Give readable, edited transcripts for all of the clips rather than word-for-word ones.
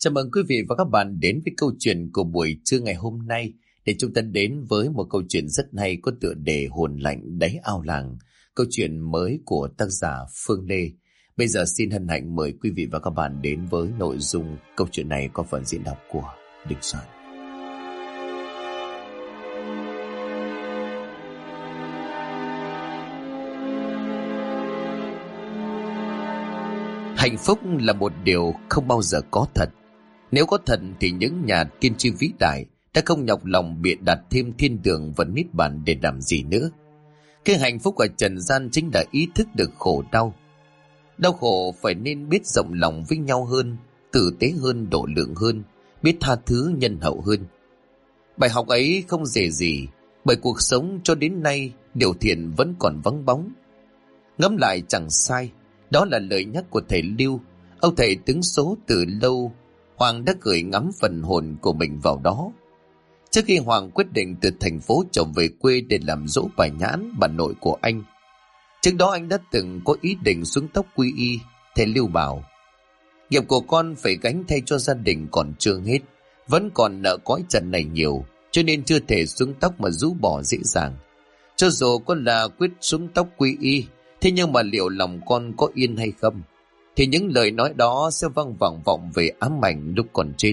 Chào mừng quý vị và các bạn đến với câu chuyện của buổi trưa ngày hôm nay, để chúng ta đến với một câu chuyện rất hay có tựa đề Hồn lạnh đáy ao làng, câu chuyện mới của tác giả Phương Lê. Bây giờ xin hân hạnh mời quý vị và các bạn đến với nội dung câu chuyện này có phần diễn đọc của Đình Soạn. Hạnh phúc là một điều không bao giờ có thật. Nếu có thật thì những nhà tiên tri vĩ đại đã không nhọc lòng bịa đặt thêm thiên đường và niết bàn để làm gì nữa. Cái hạnh phúc ở trần gian chính là ý thức được khổ đau. Đau khổ phải nên biết rộng lòng với nhau hơn, tử tế hơn, độ lượng hơn, biết tha thứ nhân hậu hơn. Bài học ấy không dễ gì, bởi cuộc sống cho đến nay điều thiện vẫn còn vắng bóng. Ngẫm lại chẳng sai, đó là lời nhắc của thầy Lưu. Ông thầy tướng số từ lâu, Hoàng đã gửi ngắm phần hồn của mình vào đó. Trước khi Hoàng quyết định từ thành phố trở về quê để làm dỗ bà Nhãn, bà nội của anh. Trước đó anh đã từng có ý định xuống tóc quy y. Thầy Lưu bảo, nghiệp của con phải gánh thay cho gia đình còn chưa hết, vẫn còn nợ cõi trần này nhiều, cho nên chưa thể xuống tóc mà rũ bỏ dễ dàng. Cho dù con là quyết xuống tóc quy y, thế nhưng mà liệu lòng con có yên hay không, thì những lời nói đó sẽ vang vẳng vọng về ám ảnh lúc còn chết.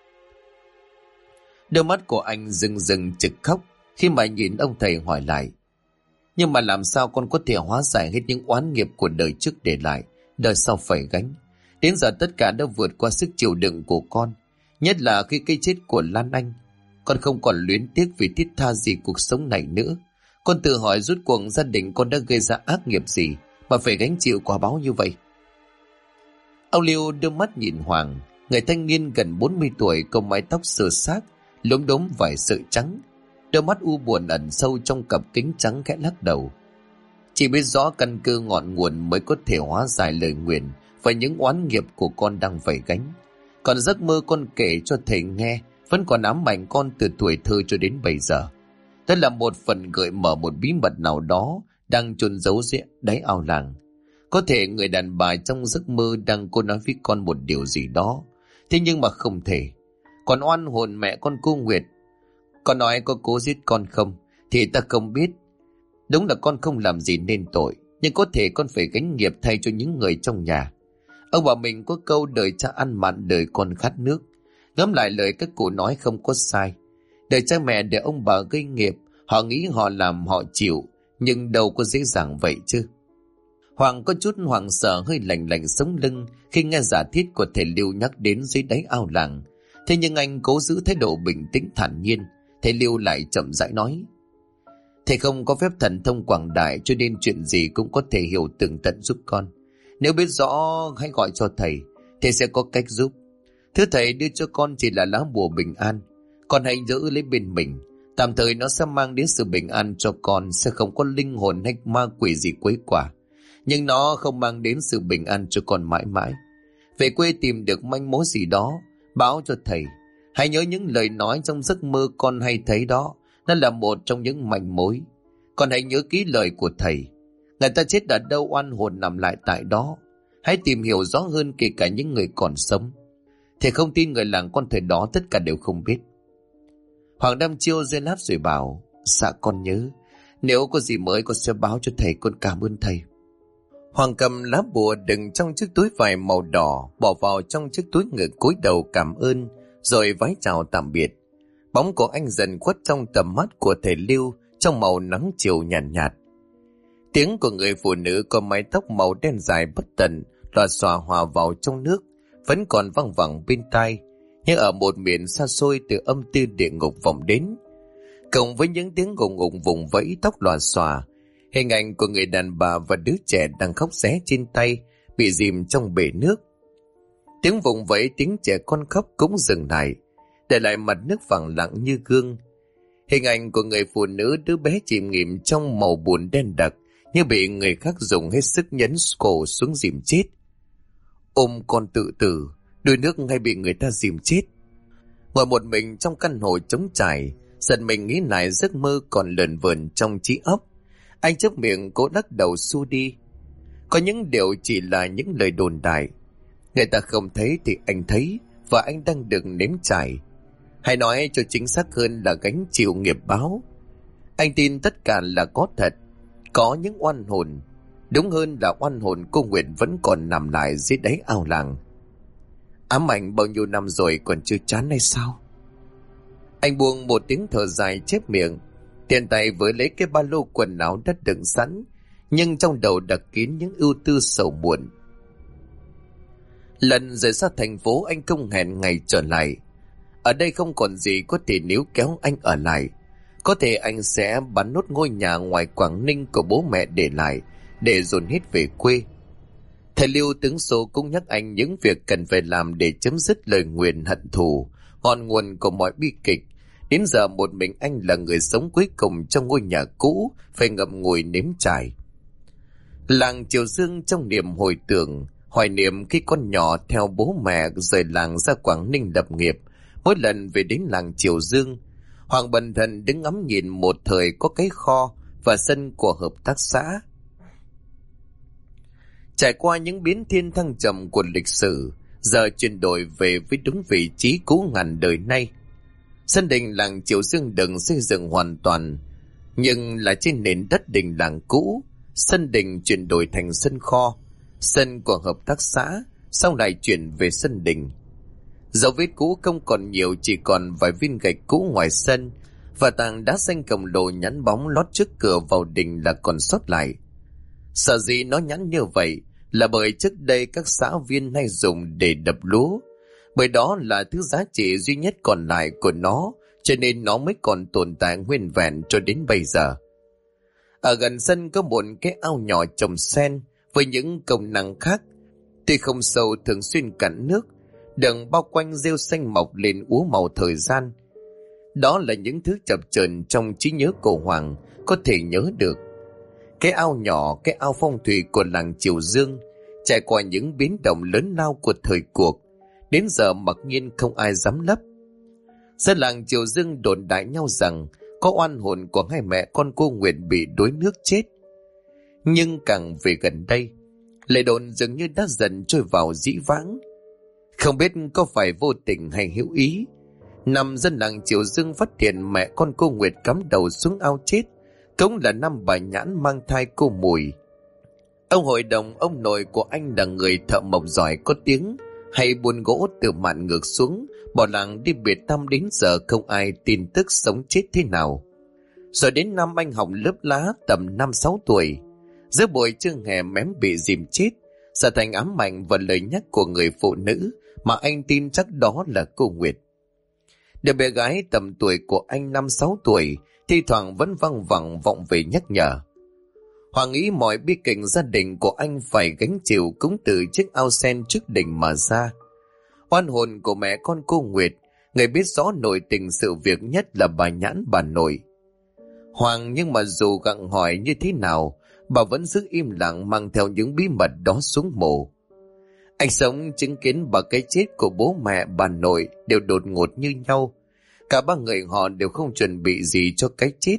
Đôi mắt của anh rưng rưng trực khóc khi mà nhìn ông thầy hỏi lại, nhưng mà làm sao con có thể hóa giải hết những oán nghiệp của đời trước để lại, đời sau phải gánh. Đến giờ tất cả đã vượt qua sức chịu đựng của con, nhất là khi cái chết của Lan Anh. Con không còn luyến tiếc vì thiết tha gì cuộc sống này nữa. Con tự hỏi rốt cuộc gia đình con đã gây ra ác nghiệp gì mà phải gánh chịu quả báo như vậy. Ông Liêu đưa mắt nhìn Hoàng, người thanh niên gần 40 tuổi, có mái tóc sơ xác, lốm đốm vài sợi trắng, đôi mắt u buồn ẩn sâu trong cặp kính trắng, khẽ lắc đầu. Chỉ biết rõ căn cơ ngọn nguồn mới có thể hóa giải lời nguyền và những oán nghiệp của con đang phải gánh. Còn giấc mơ con kể cho thầy nghe vẫn còn ám ảnh con từ tuổi thơ cho đến bây giờ. Đó là một phần gợi mở một bí mật nào đó đang chôn giấu dưới đáy ao làng. Có thể người đàn bà trong giấc mơ đang cố nói với con một điều gì đó, thế nhưng mà không thể. Còn oan hồn mẹ con cô Nguyệt, con nói có cố giết con không thì ta không biết. Đúng là con không làm gì nên tội, nhưng có thể con phải gánh nghiệp thay cho những người trong nhà. Ông bà mình có câu đời cha ăn mặn đời con khát nước. Ngẫm lại lời các cụ nói không có sai. Đời cha mẹ để ông bà gây nghiệp, họ nghĩ họ làm họ chịu, nhưng đâu có dễ dàng vậy chứ. Hoàng có chút hoảng sợ, hơi lạnh lạnh sống lưng khi nghe giả thiết của thầy Lưu nhắc đến dưới đáy ao làng. Thế nhưng anh cố giữ thái độ bình tĩnh thản nhiên. Thầy Lưu lại chậm rãi nói, thầy không có phép thần thông quảng đại, cho nên chuyện gì cũng có thể hiểu tường tận giúp con. Nếu biết rõ hãy gọi cho thầy sẽ có cách giúp. Thứ thầy đưa cho con chỉ là lá bùa bình an, con hãy giữ lấy bên mình. Tạm thời nó sẽ mang đến sự bình an cho con, sẽ không có linh hồn hay ma quỷ gì quấy quả, nhưng nó không mang đến sự bình an cho con mãi mãi. Về quê tìm được manh mối gì đó, báo cho thầy. Hãy nhớ những lời nói trong giấc mơ con hay thấy đó, nó là một trong những manh mối. Con hãy nhớ kỹ lời của thầy. Người ta chết ở đâu oan hồn nằm lại tại đó. Hãy tìm hiểu rõ hơn kể cả những người còn sống. Thầy không tin người làng con thời đó tất cả đều không biết. Hoàng đăm chiêu dây lát rồi bảo, dạ con nhớ. Nếu có gì mới con sẽ báo cho thầy, con cảm ơn thầy. Hoàng cầm lá bùa đựng trong chiếc túi vải màu đỏ, bỏ vào trong chiếc túi ngực, cúi đầu cảm ơn, rồi vái chào tạm biệt. Bóng của anh dần khuất trong tầm mắt của thầy Lưu trong màu nắng chiều nhàn nhạt. Tiếng của người phụ nữ có mái tóc màu đen dài bất tận lòa xòa hòa vào trong nước vẫn còn văng vẳng bên tai, như ở một miền xa xôi từ âm tư địa ngục vọng đến. Cộng với những tiếng gùng gùng vùng vẫy tóc lòa xòa, hình ảnh của người đàn bà và đứa trẻ đang khóc ré trên tay bị dìm trong bể nước. Tiếng vùng vẫy, tiếng trẻ con khóc cũng dừng lại, để lại mặt nước phẳng lặng như gương. Hình ảnh của người phụ nữ đứa bé chìm nghỉm trong màu bùn đen đặc, như bị người khác dùng hết sức nhấn cổ xuống dìm chết. Ôm con tự tử, đuối nước hay bị người ta dìm chết. Ngồi một mình trong căn hộ trống trải, giật mình nghĩ lại giấc mơ còn lờn vờn trong trí óc. Anh chớp miệng cố lắc đầu xua đi. Có những điều chỉ là những lời đồn đại. Người ta không thấy thì anh thấy, và anh đang được nếm trải. Hay nói cho chính xác hơn là gánh chịu nghiệp báo. Anh tin tất cả là có thật, có những oan hồn. Đúng hơn là oan hồn cô Nguyệt vẫn còn nằm lại dưới đáy ao làng. Ám ảnh bao nhiêu năm rồi còn chưa chán hay sao? Anh buông một tiếng thở dài chép miệng, tiện tay với lấy cái ba lô quần áo đã đựng sẵn, nhưng trong đầu đặc kín những ưu tư sầu muộn. Lần rời xa thành phố, anh không hẹn ngày trở lại. Ở đây không còn gì có thể níu kéo anh ở lại. Có thể anh sẽ bán nốt ngôi nhà ngoài Quảng Ninh của bố mẹ để lại, để dồn hết về quê. Thầy Lưu tướng số cũng nhắc anh những việc cần phải làm để chấm dứt lời nguyền hận thù, ngọn nguồn của mọi bi kịch. Đến giờ một mình anh là người sống cuối cùng trong ngôi nhà cũ, phải ngậm ngùi nếm trải. Làng Triều Dương trong niềm hồi tưởng, hoài niệm khi con nhỏ theo bố mẹ rời làng ra Quảng Ninh lập nghiệp. Mỗi lần về đến làng Triều Dương, Hoàng bần thần đứng ngắm nhìn một thời có cái kho và sân của hợp tác xã. Trải qua những biến thiên thăng trầm của lịch sử, giờ chuyển đổi về với đúng vị trí cũ ngàn đời nay. Sân đình làng Triều Dương đừng xây dựng hoàn toàn, nhưng là trên nền đất đình làng cũ. Sân đình chuyển đổi thành sân kho, sân của hợp tác xã, sau lại chuyển về sân đình. Dấu vết cũ không còn nhiều, chỉ còn vài viên gạch cũ ngoài sân và tảng đá xanh khổng lồ nhẵn bóng lót trước cửa vào đình là còn sót lại. Sở dĩ nó nhẵn như vậy là bởi trước đây các xã viên hay dùng để đập lúa, bởi đó là thứ giá trị duy nhất còn lại của nó, cho nên nó mới còn tồn tại nguyên vẹn cho đến bây giờ. Ở gần sân có một cái ao nhỏ trồng sen với những công năng khác. Tuy không sâu, thường xuyên cạn nước, đừng bao quanh rêu xanh mọc lên úa màu thời gian. Đó là những thứ chập chờn trong trí nhớ của Hoàng có thể nhớ được. Cái ao nhỏ, cái ao phong thủy của làng Triều Dương, trải qua những biến động lớn lao của thời cuộc, đến giờ mặc nhiên không ai dám lấp. Dân làng Triều Dương đồn đại nhau rằng có oan hồn của hai mẹ con cô Nguyệt bị đuối nước chết. Nhưng càng về gần đây, lời đồn dường như đã dần trôi vào dĩ vãng. Không biết có phải vô tình hay hữu ý, năm dân làng Triều Dương phát hiện mẹ con cô Nguyệt cắm đầu xuống ao chết, cũng là năm bà Nhãn mang thai cô Mùi. Ông hội đồng, ông nội của anh là người thợ mộc giỏi có tiếng, hay buôn gỗ từ mạn ngược xuống, bỏ làng đi biệt tăm, đến giờ không ai tin tức sống chết thế nào. Rồi đến năm anh học lớp lá tầm 5-6 tuổi, giữa buổi trưa hè mém bị dìm chết, trở thành ám ảnh và lời nhắc của người phụ nữ mà anh tin chắc đó là cô Nguyệt. Đứa bé gái tầm tuổi của anh 5-6 tuổi thi thoảng vẫn văng vẳng vọng về nhắc nhở. Hoàng nghĩ mọi bi kịch gia đình của anh phải gánh chịu cũng từ chiếc ao sen trước đình mà ra. Oan hồn của mẹ con cô Nguyệt, người biết rõ nội tình sự việc nhất là bà Nhãn, bà nội. Hoàng nhưng mà dù gặng hỏi như thế nào, bà vẫn giữ im lặng, mang theo những bí mật đó xuống mồ. Anh sống chứng kiến bà cái chết của bố mẹ bà nội đều đột ngột như nhau. Cả ba người họ đều không chuẩn bị gì cho cái chết.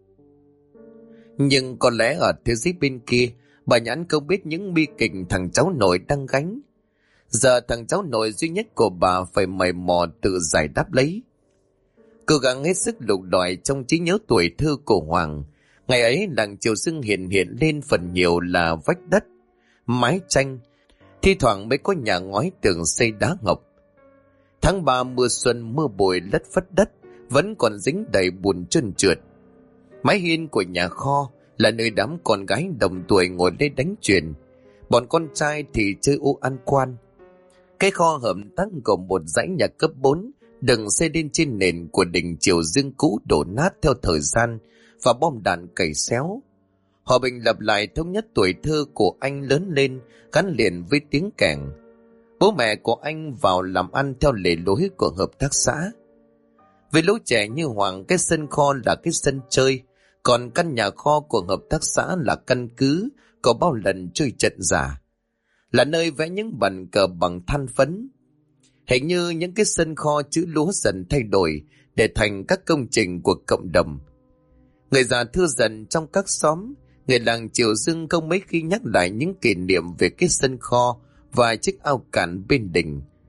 Nhưng có lẽ ở thế giới bên kia, bà Nhãn không biết những bi kịch thằng cháu nội đang gánh. Giờ thằng cháu nội duy nhất của bà phải mày mò tự giải đáp lấy. Cố gắng hết sức lục đòi trong trí nhớ tuổi thơ của Hoàng. Ngày ấy làng Triều Dương hiện lên phần nhiều là vách đất, mái tranh, thi thoảng mới có nhà ngói tường xây đá ngọc. Tháng 3 mưa xuân, mưa bụi lất phất đất, vẫn còn dính đầy bùn trơn trượt. Mái hiên của nhà kho là nơi đám con gái đồng tuổi ngồi lên đánh chuyền, bọn con trai thì chơi ô ăn quan. Cái kho hợp tác gồm một dãy nhà cấp 4 đừng xây lên trên nền của đình Triều Dương cũ đổ nát theo thời gian và bom đạn cày xéo. Hòa bình lập lại thống nhất tuổi thơ của anh lớn lên, gắn liền với tiếng kèn. Bố mẹ của anh vào làm ăn theo lề lối của hợp tác xã. Với lũ trẻ như Hoàng, cái sân kho là cái sân chơi, còn căn nhà kho của hợp tác xã là căn cứ có bao lần chơi trận giả, là nơi vẽ những bàn cờ bằng than phấn. Hình như những cái sân kho chữ lúa dần thay đổi để thành các công trình của cộng đồng. Người già thưa dần trong các xóm, người làng Triều Dương không mấy khi nhắc lại những kỷ niệm về cái sân kho và chiếc ao cạn bên đình.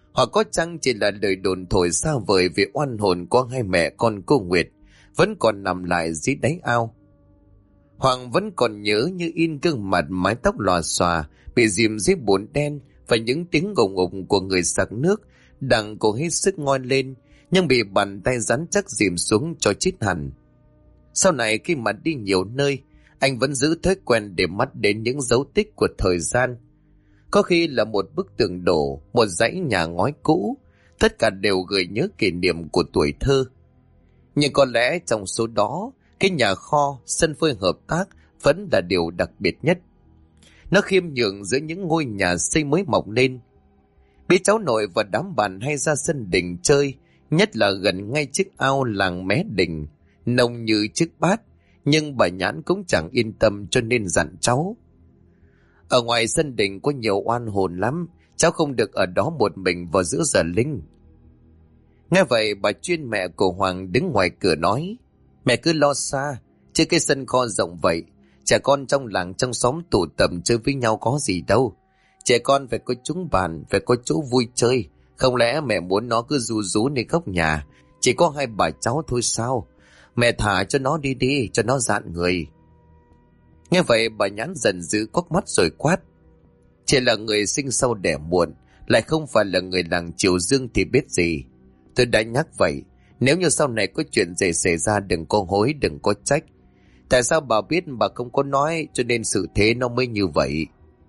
Hoặc có chăng chỉ là lời đồn thổi xa vời về oan hồn của hai mẹ con cô Nguyệt vẫn còn nằm lại dưới đáy ao. Hoàng vẫn còn nhớ như in gương mặt mái tóc lòa xòa bị dìm dưới bùn đen và những tiếng gồng ủng của người sặc nước đặng cổ hết sức ngoi lên nhưng bị bàn tay rắn chắc dìm xuống cho chết hẳn. Sau này khi mà đi nhiều nơi, anh vẫn giữ thói quen để mắt đến những dấu tích của thời gian. Có khi là một bức tường đổ, một dãy nhà ngói cũ, tất cả đều gợi nhớ kỷ niệm của tuổi thơ. Nhưng có lẽ trong số đó, cái nhà kho, sân phơi hợp tác vẫn là điều đặc biệt nhất. Nó khiêm nhường giữa những ngôi nhà xây mới mọc lên. Biết cháu nội và đám bạn hay ra sân đình chơi, nhất là gần ngay chiếc ao làng Mé Đình, nông như chiếc bát, nhưng bà Nhãn cũng chẳng yên tâm cho nên dặn cháu. Ở ngoài sân đình có nhiều oan hồn lắm, cháu không được ở đó một mình vào giữa giờ linh. Nghe vậy bà Chuyên mẹ của Hoàng đứng ngoài cửa nói, mẹ cứ lo xa, chứ cái sân kho rộng vậy, trẻ con trong làng trong xóm tụ tập chơi với nhau có gì đâu. Trẻ con phải có chúng bàn, phải có chỗ vui chơi, không lẽ mẹ muốn nó cứ ru rú nơi góc nhà, chỉ có hai bà cháu thôi sao? Mẹ thả cho nó đi, cho nó dạn người. Nghe vậy bà Nhãn giận dữ quắc mắt rồi quát, chỉ là người sinh sau đẻ muộn, lại không phải là người làng Triều Dương thì biết gì. Tôi đã nhắc vậy, nếu như sau này có chuyện gì xảy ra đừng có hối, đừng có trách. Tại sao bà biết bà không có nói, cho nên sự thế nó mới như vậy.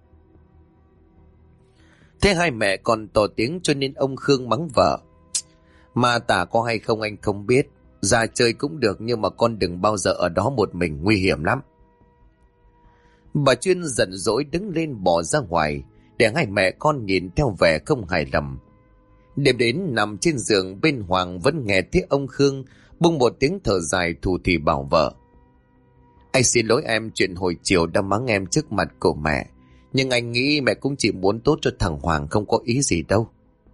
Thế hai mẹ còn to tiếng cho nên ông Khương mắng vợ, mà tả có hay không anh không biết, ra chơi cũng được nhưng mà con đừng bao giờ ở đó một mình, nguy hiểm lắm. Bà Chuyên giận dỗi đứng lên bỏ ra ngoài, để hai mẹ con nhìn theo vẻ không hài lòng. Đêm đến nằm trên giường bên Hoàng vẫn nghe thấy ông Khương bung một tiếng thở dài thủ thỉ bảo vợ, anh xin lỗi em chuyện hồi chiều đã mắng em trước mặt của mẹ, nhưng anh nghĩ mẹ cũng chỉ muốn tốt cho thằng Hoàng, không có ý gì đâu.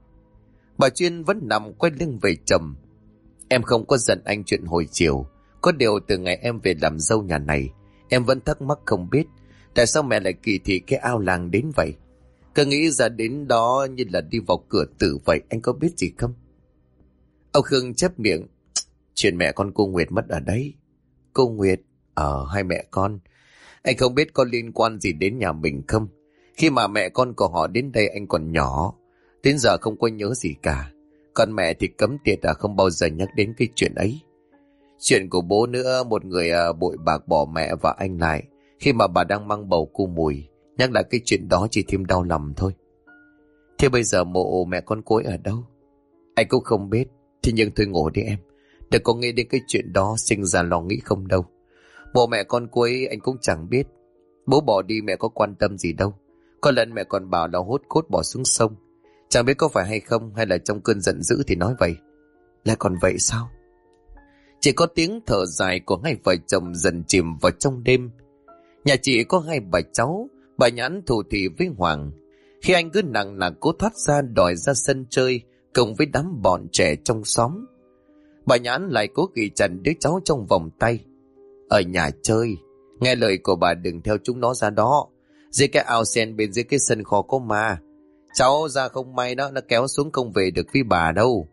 Bà Chuyên vẫn nằm quay lưng về chồng, em không có giận anh chuyện hồi chiều, có điều từ ngày em về làm dâu nhà này, em vẫn thắc mắc không biết tại sao mẹ lại kỳ thị cái ao làng đến vậy. Cứ nghĩ ra đến đó như là đi vào cửa tử vậy, anh có biết gì không? Ông Khương chép miệng, chuyện mẹ con cô Nguyệt mất ở đấy. Cô Nguyệt? Hai mẹ con. Anh không biết có liên quan gì đến nhà mình không? Khi mà mẹ con của họ đến đây anh còn nhỏ, đến giờ không có nhớ gì cả. Còn mẹ thì cấm tiệt không bao giờ nhắc đến cái chuyện ấy. Chuyện của bố nữa, một người bội bạc bỏ mẹ và anh lại khi mà bà đang mang bầu cu Mùi. Nhắc lại cái chuyện đó chỉ thêm đau lòng thôi. Thế bây giờ mộ mẹ con cô ấy ở đâu? Anh cũng không biết. Thì nhưng thôi ngủ đi em, đừng có nghĩ đến cái chuyện đó sinh ra lo nghĩ không đâu. Mộ mẹ con cô ấy anh cũng chẳng biết. Bố bỏ đi mẹ có quan tâm gì đâu. Có lần mẹ còn bảo là hốt cốt bỏ xuống sông. Chẳng biết có phải hay không, hay là trong cơn giận dữ thì nói vậy. Lại còn vậy sao? Chỉ có tiếng thở dài của hai vợ chồng dần chìm vào trong đêm. Nhà chị có hai bà cháu. Bà Nhãn thủ thỉ với Hoàng. Khi anh cứ nặng nặc cố thoát ra đòi ra sân chơi cùng với đám bọn trẻ trong xóm, bà Nhãn lại cố ghi chặt đứa cháu trong vòng tay. Ở nhà chơi, nghe lời của bà đừng theo chúng nó ra đó. Dưới cái ao sen bên dưới cái sân kho có ma. Cháu ra không may nó kéo xuống không về được với bà đâu.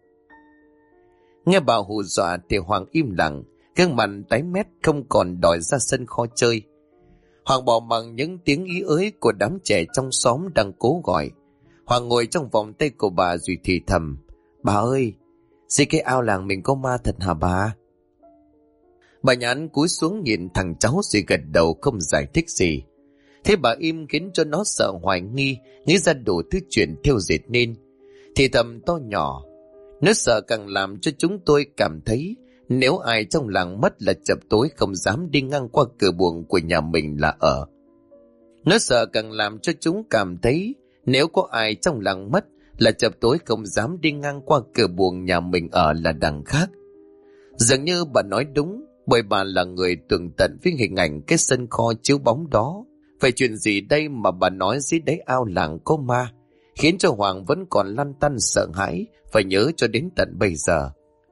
Nghe bà hù dọa thì Hoàng im lặng, gương mặt tái mét không còn đòi ra sân kho chơi. Hoàng bỏ bằng những tiếng ý ới của đám trẻ trong xóm đang cố gọi. Hoàng ngồi trong vòng tay của bà rồi thì thầm, bà ơi, dưới cái ao làng mình có ma thật hả bà? Bà Nhãn cúi xuống nhìn thằng cháu rồi gật đầu không giải thích gì. Thế bà im khiến cho nó sợ hoài nghi, nghĩ ra đủ thứ chuyện theo dệt nên. Thì thầm to nhỏ, nó sợ càng làm cho chúng tôi cảm thấy nếu ai trong làng mất là chập tối không dám đi ngang qua cửa buồng của nhà mình là ở. Nó sợ càng làm cho chúng cảm thấy nếu có ai trong làng mất là chập tối không dám đi ngang qua cửa buồng nhà mình ở là đằng khác. Dường như bà nói đúng, bởi bà là người tường tận với hình ảnh cái sân kho chiếu bóng đó. Vậy chuyện gì đây mà bà nói dưới đáy ao làng có ma, khiến cho Hoàng vẫn còn lăn tăn sợ hãi, phải nhớ cho đến tận bây giờ.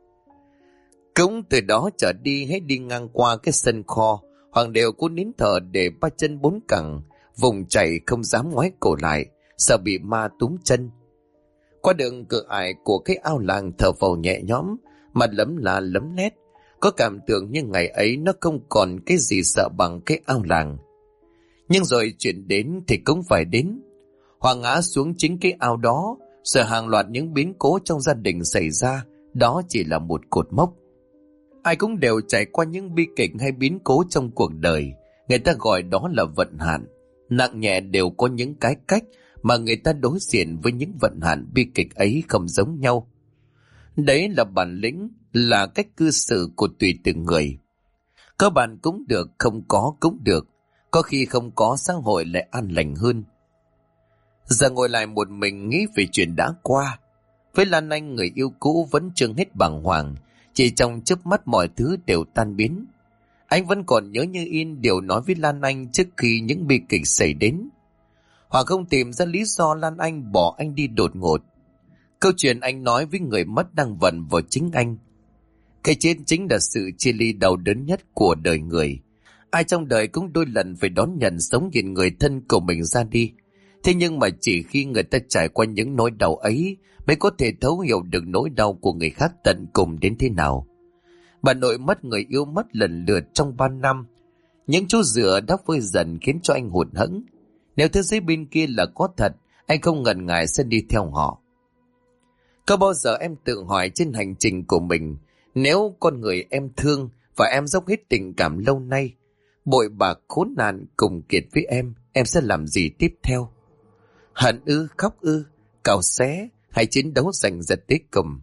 Cũng từ đó trở đi, hết đi ngang qua cái sân kho, Hoàng đều cố nín thở để ba chân bốn cẳng, vùng chảy không dám ngoái cổ lại, sợ bị ma túm chân. Qua đường cửa ải của cái ao làng thở phào nhẹ nhõm, mặt lấm la lấm lét, có cảm tưởng như ngày ấy nó không còn cái gì sợ bằng cái ao làng. Nhưng rồi chuyện đến thì cũng phải đến. Hoàng ngã xuống chính cái ao đó, rồi hàng loạt những biến cố trong gia đình xảy ra, đó chỉ là một cột mốc. Ai cũng đều trải qua những bi kịch hay biến cố trong cuộc đời, người ta gọi đó là vận hạn. Nặng nhẹ đều có những cái cách mà người ta đối diện với những vận hạn bi kịch ấy không giống nhau. Đấy là bản lĩnh, là cách cư xử của tùy từng người. Có bạn cũng được, không có cũng được. Có khi không có xã hội lại an lành hơn. Giờ ngồi lại một mình nghĩ về chuyện đã qua. Với Lan Anh, người yêu cũ vẫn chưa hết bàng hoàng. Chỉ trong chớp mắt mọi thứ đều tan biến. Anh vẫn còn nhớ như in điều nói với Lan Anh trước khi những bi kịch xảy đến. Hoàng không tìm ra lý do Lan Anh bỏ anh đi đột ngột. Câu chuyện anh nói với người mất đang vần vào chính anh. Cái chết chính là sự chia ly đau đớn nhất của đời người. Ai trong đời cũng đôi lần phải đón nhận sống nhìn người thân của mình ra đi. Thế nhưng mà chỉ khi người ta trải qua những nỗi đau ấy mới có thể thấu hiểu được nỗi đau của người khác tận cùng đến thế nào. Bà nội mất người yêu mất lần lượt trong 3 năm. Những chỗ dựa đã vơi dần khiến cho anh hụt hẫng. Nếu thế giới bên kia là có thật, anh không ngần ngại sẽ đi theo họ. Có bao giờ em tự hỏi trên hành trình của mình, nếu con người em thương và em dốc hết tình cảm lâu nay, bội bạc khốn nạn cùng kiệt với em sẽ làm gì tiếp theo? Hận ư, khóc ư, cào xé hay chiến đấu giành giật tới cùng?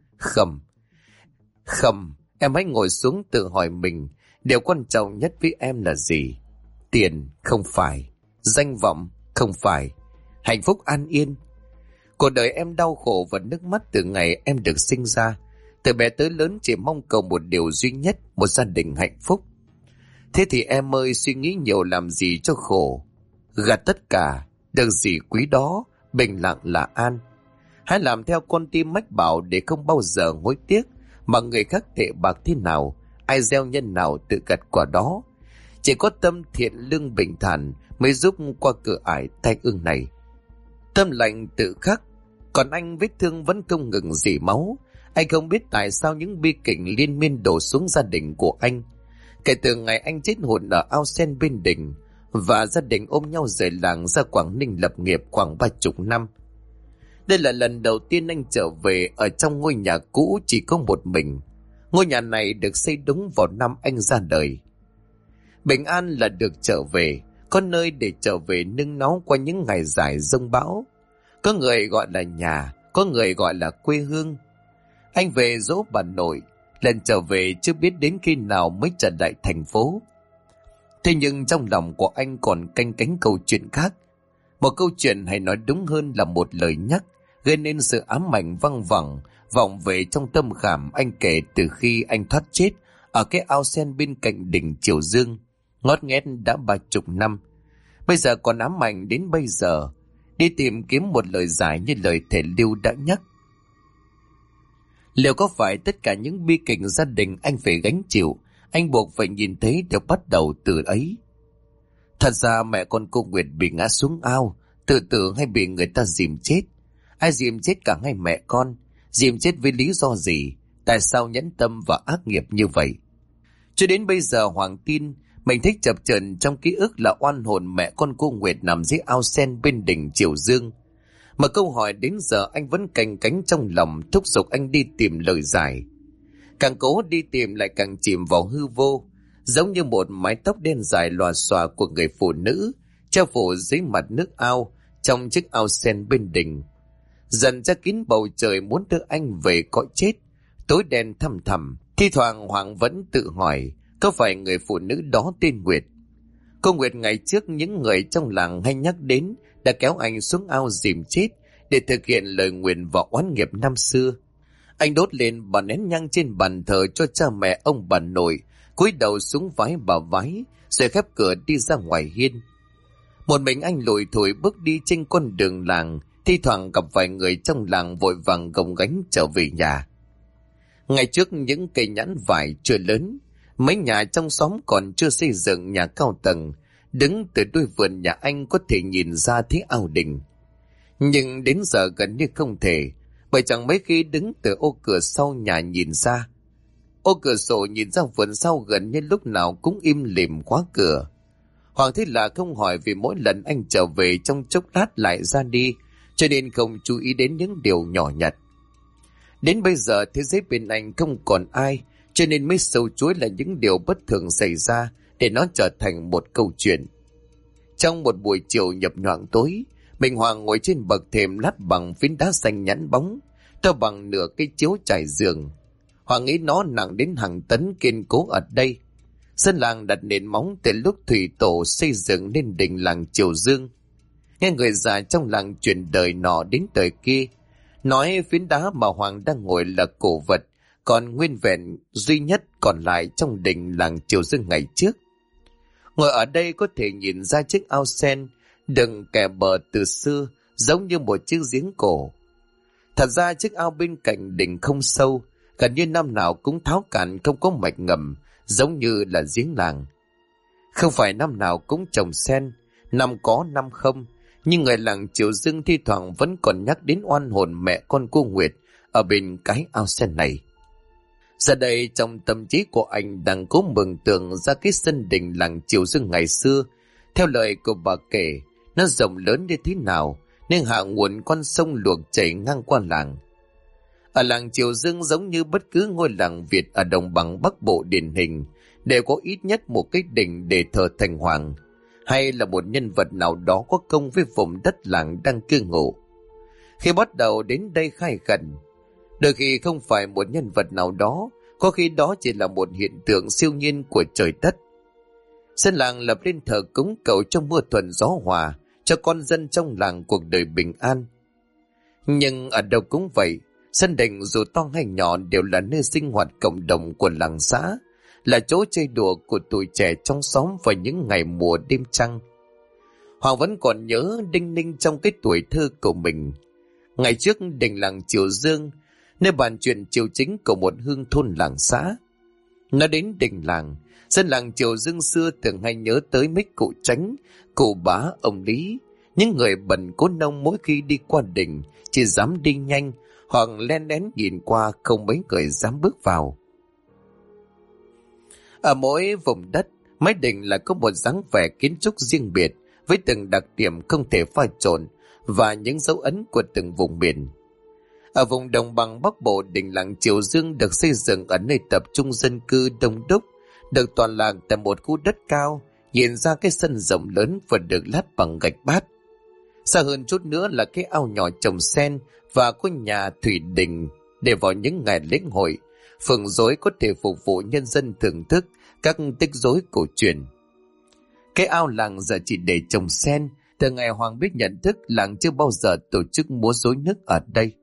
Không, em hãy ngồi xuống tự hỏi mình, điều quan trọng nhất với em là gì? Tiền không phải, danh vọng không phải, hạnh phúc an yên. Cuộc đời em đau khổ và nước mắt từ ngày em được sinh ra. Từ bé tới lớn chỉ mong cầu một điều duy nhất, một gia đình hạnh phúc. Thế thì em ơi, suy nghĩ nhiều làm gì cho khổ. Gạt tất cả, được gì quý đó, bình lặng là an. Hãy làm theo con tim mách bảo để không bao giờ hối tiếc. Mà người khác tệ bạc thế nào, ai gieo nhân nào tự gặt quả đó. Chỉ có tâm thiện lương bình thản mới giúp qua cửa ải tai ương này. Tâm lạnh tự khắc, còn anh vết thương vẫn không ngừng rỉ máu. Anh không biết tại sao những bi kịch liên miên đổ xuống gia đình của anh. Kể từ ngày anh chết hụt ở ao sen bên đình và gia đình ôm nhau rời làng ra Quảng Ninh lập nghiệp khoảng 30 năm. Đây là lần đầu tiên anh trở về ở trong ngôi nhà cũ chỉ có một mình. Ngôi nhà này được xây đúng vào năm anh ra đời. Bình an là được trở về, có nơi để trở về nương náu qua những ngày dài giông bão. Có người gọi là nhà, có người gọi là quê hương. Anh về dỗ bà nội, lần trở về chưa biết đến khi nào mới trở lại thành phố. Thế nhưng trong lòng của anh còn canh cánh câu chuyện khác. Một câu chuyện hay nói đúng hơn là một lời nhắc, gây nên sự ám ảnh văng vẳng, vọng về trong tâm khảm anh kể từ khi anh thoát chết ở cái ao sen bên cạnh đỉnh Triều Dương, ngót nghét đã 30 năm. Bây giờ còn ám ảnh đến bây giờ, đi tìm kiếm một lời giải như lời thầy Lưu đã nhắc. Liệu có phải tất cả những bi kịch gia đình anh phải gánh chịu, anh buộc phải nhìn thấy đều bắt đầu từ ấy? Thật ra mẹ con cô Nguyệt bị ngã xuống ao, tự tử hay bị người ta dìm chết? Ai dìm chết cả hai mẹ con? Dìm chết với lý do gì? Tại sao nhẫn tâm và ác nghiệp như vậy? Cho đến bây giờ Hoàng tin mình thích chập chờn trong ký ức là oan hồn mẹ con cô Nguyệt nằm dưới ao sen bên đỉnh Triều Dương. Mà câu hỏi đến giờ anh vẫn canh cánh trong lòng, thúc giục anh đi tìm lời giải. Càng cố đi tìm lại càng chìm vào hư vô, giống như một mái tóc đen dài lòa xòa của người phụ nữ treo phủ dưới mặt nước ao trong chiếc ao sen bên đỉnh. Dần ra kín bầu trời muốn đưa anh về cõi chết, tối đen thăm thẳm. Thi thoảng Hoàng vẫn tự hỏi có phải người phụ nữ đó tên Nguyệt. Cô Nguyệt ngày trước những người trong làng hay nhắc đến đã kéo anh xuống ao dìm chết để thực hiện lời nguyền và oán nghiệp năm xưa. Anh đốt lên bà nén nhang trên bàn thờ cho cha mẹ ông bà nội, cúi đầu xuống vái bà vái, rồi khép cửa đi ra ngoài hiên. Một mình anh lủi thủi bước đi trên con đường làng, thi thoảng gặp vài người trong làng vội vàng gồng gánh trở về nhà. Ngày trước những cây nhãn vải chưa lớn, mấy nhà trong xóm còn chưa xây dựng nhà cao tầng, đứng từ đuôi vườn nhà anh có thể nhìn ra thấy ao đình. Nhưng đến giờ gần như không thể, bởi chẳng mấy khi đứng từ ô cửa sau nhà nhìn ra. Ô cửa sổ nhìn ra vườn sau gần như lúc nào cũng im lìm khóa cửa. Hoàng thấy là không hỏi vì mỗi lần anh trở về trong chốc lát lại ra đi, cho nên không chú ý đến những điều nhỏ nhặt. Đến bây giờ thế giới bên anh không còn ai, cho nên mới sâu chuối là những điều bất thường xảy ra để nó trở thành một câu chuyện. Trong một buổi chiều nhập nhoạng tối, mình Hoàng ngồi trên bậc thềm lát bằng phiến đá xanh nhẵn bóng, to bằng nửa cái chiếu trải giường. Hoàng nghĩ nó nặng đến hàng tấn kiên cố ở đây. Dân làng đặt nền móng từ lúc thủy tổ xây dựng nên đình làng Triều Dương. Nghe người già trong làng truyền đời nọ đến đời kia, nói phiến đá mà Hoàng đang ngồi là cổ vật, còn nguyên vẹn duy nhất còn lại trong đình làng Triều Dương ngày trước. Ngồi ở đây có thể nhìn ra chiếc ao sen đừng kè bờ từ xưa, giống như một chiếc giếng cổ. Thật ra chiếc ao bên cạnh đình không sâu, gần như năm nào cũng tháo cạn, không có mạch ngầm, giống như là giếng làng. Không phải năm nào cũng trồng sen, năm có năm không, nhưng người làng Triều Dương thi thoảng vẫn còn nhắc đến oan hồn mẹ con cô Nguyệt ở bên cái ao sen này. Giờ đây trong tâm trí của anh đang cố mường tượng ra cái sân đình làng Triều Dương ngày xưa. Theo lời của bà kể, nó rộng lớn như thế nào, nên hạ nguồn con sông luộc chảy ngang qua làng. Ở làng Triều Dương giống như bất cứ ngôi làng Việt ở đồng bằng Bắc Bộ điển hình, đều có ít nhất một cái đình để thờ thành hoàng, hay là một nhân vật nào đó có công với vùng đất làng đang cư ngụ. Khi bắt đầu đến đây khai khẩn, đôi khi không phải một nhân vật nào đó, có khi đó chỉ là một hiện tượng siêu nhiên của trời đất. Dân làng lập lên thờ cúng cầu cho mưa thuận gió hòa, cho con dân trong làng cuộc đời bình an. Nhưng ở đâu cũng vậy, sân đình dù to hay nhỏ đều là nơi sinh hoạt cộng đồng của làng xã, là chỗ chơi đùa của tuổi trẻ trong xóm vào những ngày mùa đêm trăng. Hoàng vẫn còn nhớ đinh ninh trong cái tuổi thơ của mình. Ngày trước đình làng Triều Dương, nơi bàn chuyện triều chính của một hương thôn làng xã. Nói đến đình làng, dân làng Triều Dương xưa thường hay nhớ tới mấy cụ Tránh, cụ Bá, ông Lý. Những người bần cố nông mỗi khi đi qua đình chỉ dám đi nhanh hoặc len lén nhìn qua, không mấy người dám bước vào. Ở mỗi vùng đất, mái đình là có một dáng vẻ kiến trúc riêng biệt với từng đặc điểm không thể pha trộn và những dấu ấn của từng vùng miền. Ở vùng đồng bằng Bắc Bộ, đình làng Triều Dương được xây dựng ở nơi tập trung dân cư đông đúc, được tọa lạc tại một khu đất cao, nhìn ra cái sân rộng lớn và được lát bằng gạch bát. Xa hơn chút nữa là cái ao nhỏ trồng sen và có nhà thủy đình để vào những ngày lễ hội, phường rối có thể phục vụ nhân dân thưởng thức các tích rối cổ truyền. Cái ao làng giờ chỉ để trồng sen. Từ ngày Hoàng biết nhận thức, làng chưa bao giờ tổ chức múa rối nước ở đây.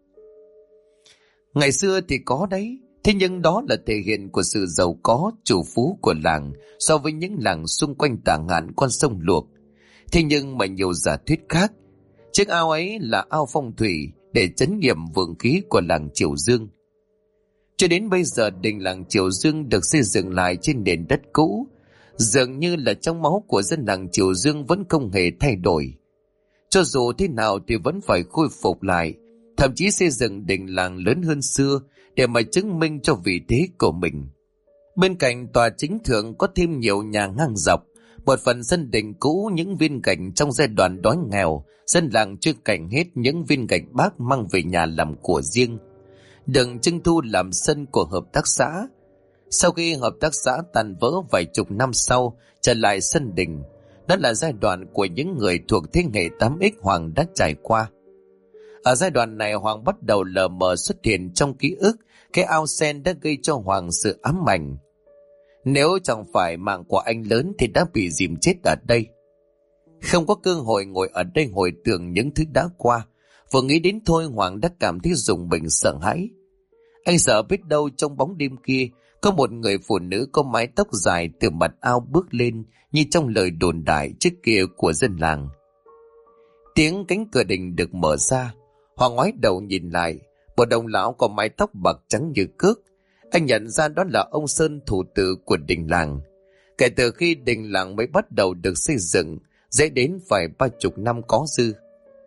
Ngày xưa thì có đấy, thế nhưng đó là thể hiện của sự giàu có, chủ phú của làng so với những làng xung quanh tả ngạn con sông luộc. Thế nhưng mà nhiều giả thuyết khác, chiếc ao ấy là ao phong thủy để trấn nghiệm vượng khí của làng Triều Dương. Cho đến bây giờ, đình làng Triều Dương được xây dựng lại trên nền đất cũ, dường như là trong máu của dân làng Triều Dương vẫn không hề thay đổi. Cho dù thế nào thì vẫn phải khôi phục lại, thậm chí xây dựng đình làng lớn hơn xưa để mà chứng minh cho vị thế của mình. Bên cạnh tòa chính thượng có thêm nhiều nhà ngang dọc, một phần sân đình cũ những viên gạch trong giai đoạn đói nghèo, dân làng chưa cạnh hết những viên gạch bác mang về nhà làm của riêng. Đừng trưng thu làm sân của hợp tác xã. Sau khi hợp tác xã tan vỡ vài chục năm sau, trở lại sân đình, đó là giai đoạn của những người thuộc thế hệ 8X Hoàng đã trải qua. Ở giai đoạn này, Hoàng bắt đầu lờ mờ xuất hiện trong ký ức cái ao sen đã gây cho Hoàng sự ám ảnh. Nếu chẳng phải mạng của anh lớn thì đã bị dìm chết ở đây. Không có cơ hội ngồi ở đây hồi tưởng những thứ đã qua, vừa nghĩ đến thôi Hoàng đã cảm thấy rùng mình sợ hãi. Anh sợ biết đâu trong bóng đêm kia có một người phụ nữ có mái tóc dài từ mặt ao bước lên như trong lời đồn đại trước kia của dân làng. Tiếng cánh cửa đình được mở ra, Hoàng ngoái đầu nhìn lại, một ông lão có mái tóc bạc trắng như cước. Anh nhận ra đó là ông Sơn, thủ tử của đình làng. Kể từ khi đình làng mới bắt đầu được xây dựng, dễ đến phải 30 năm có dư.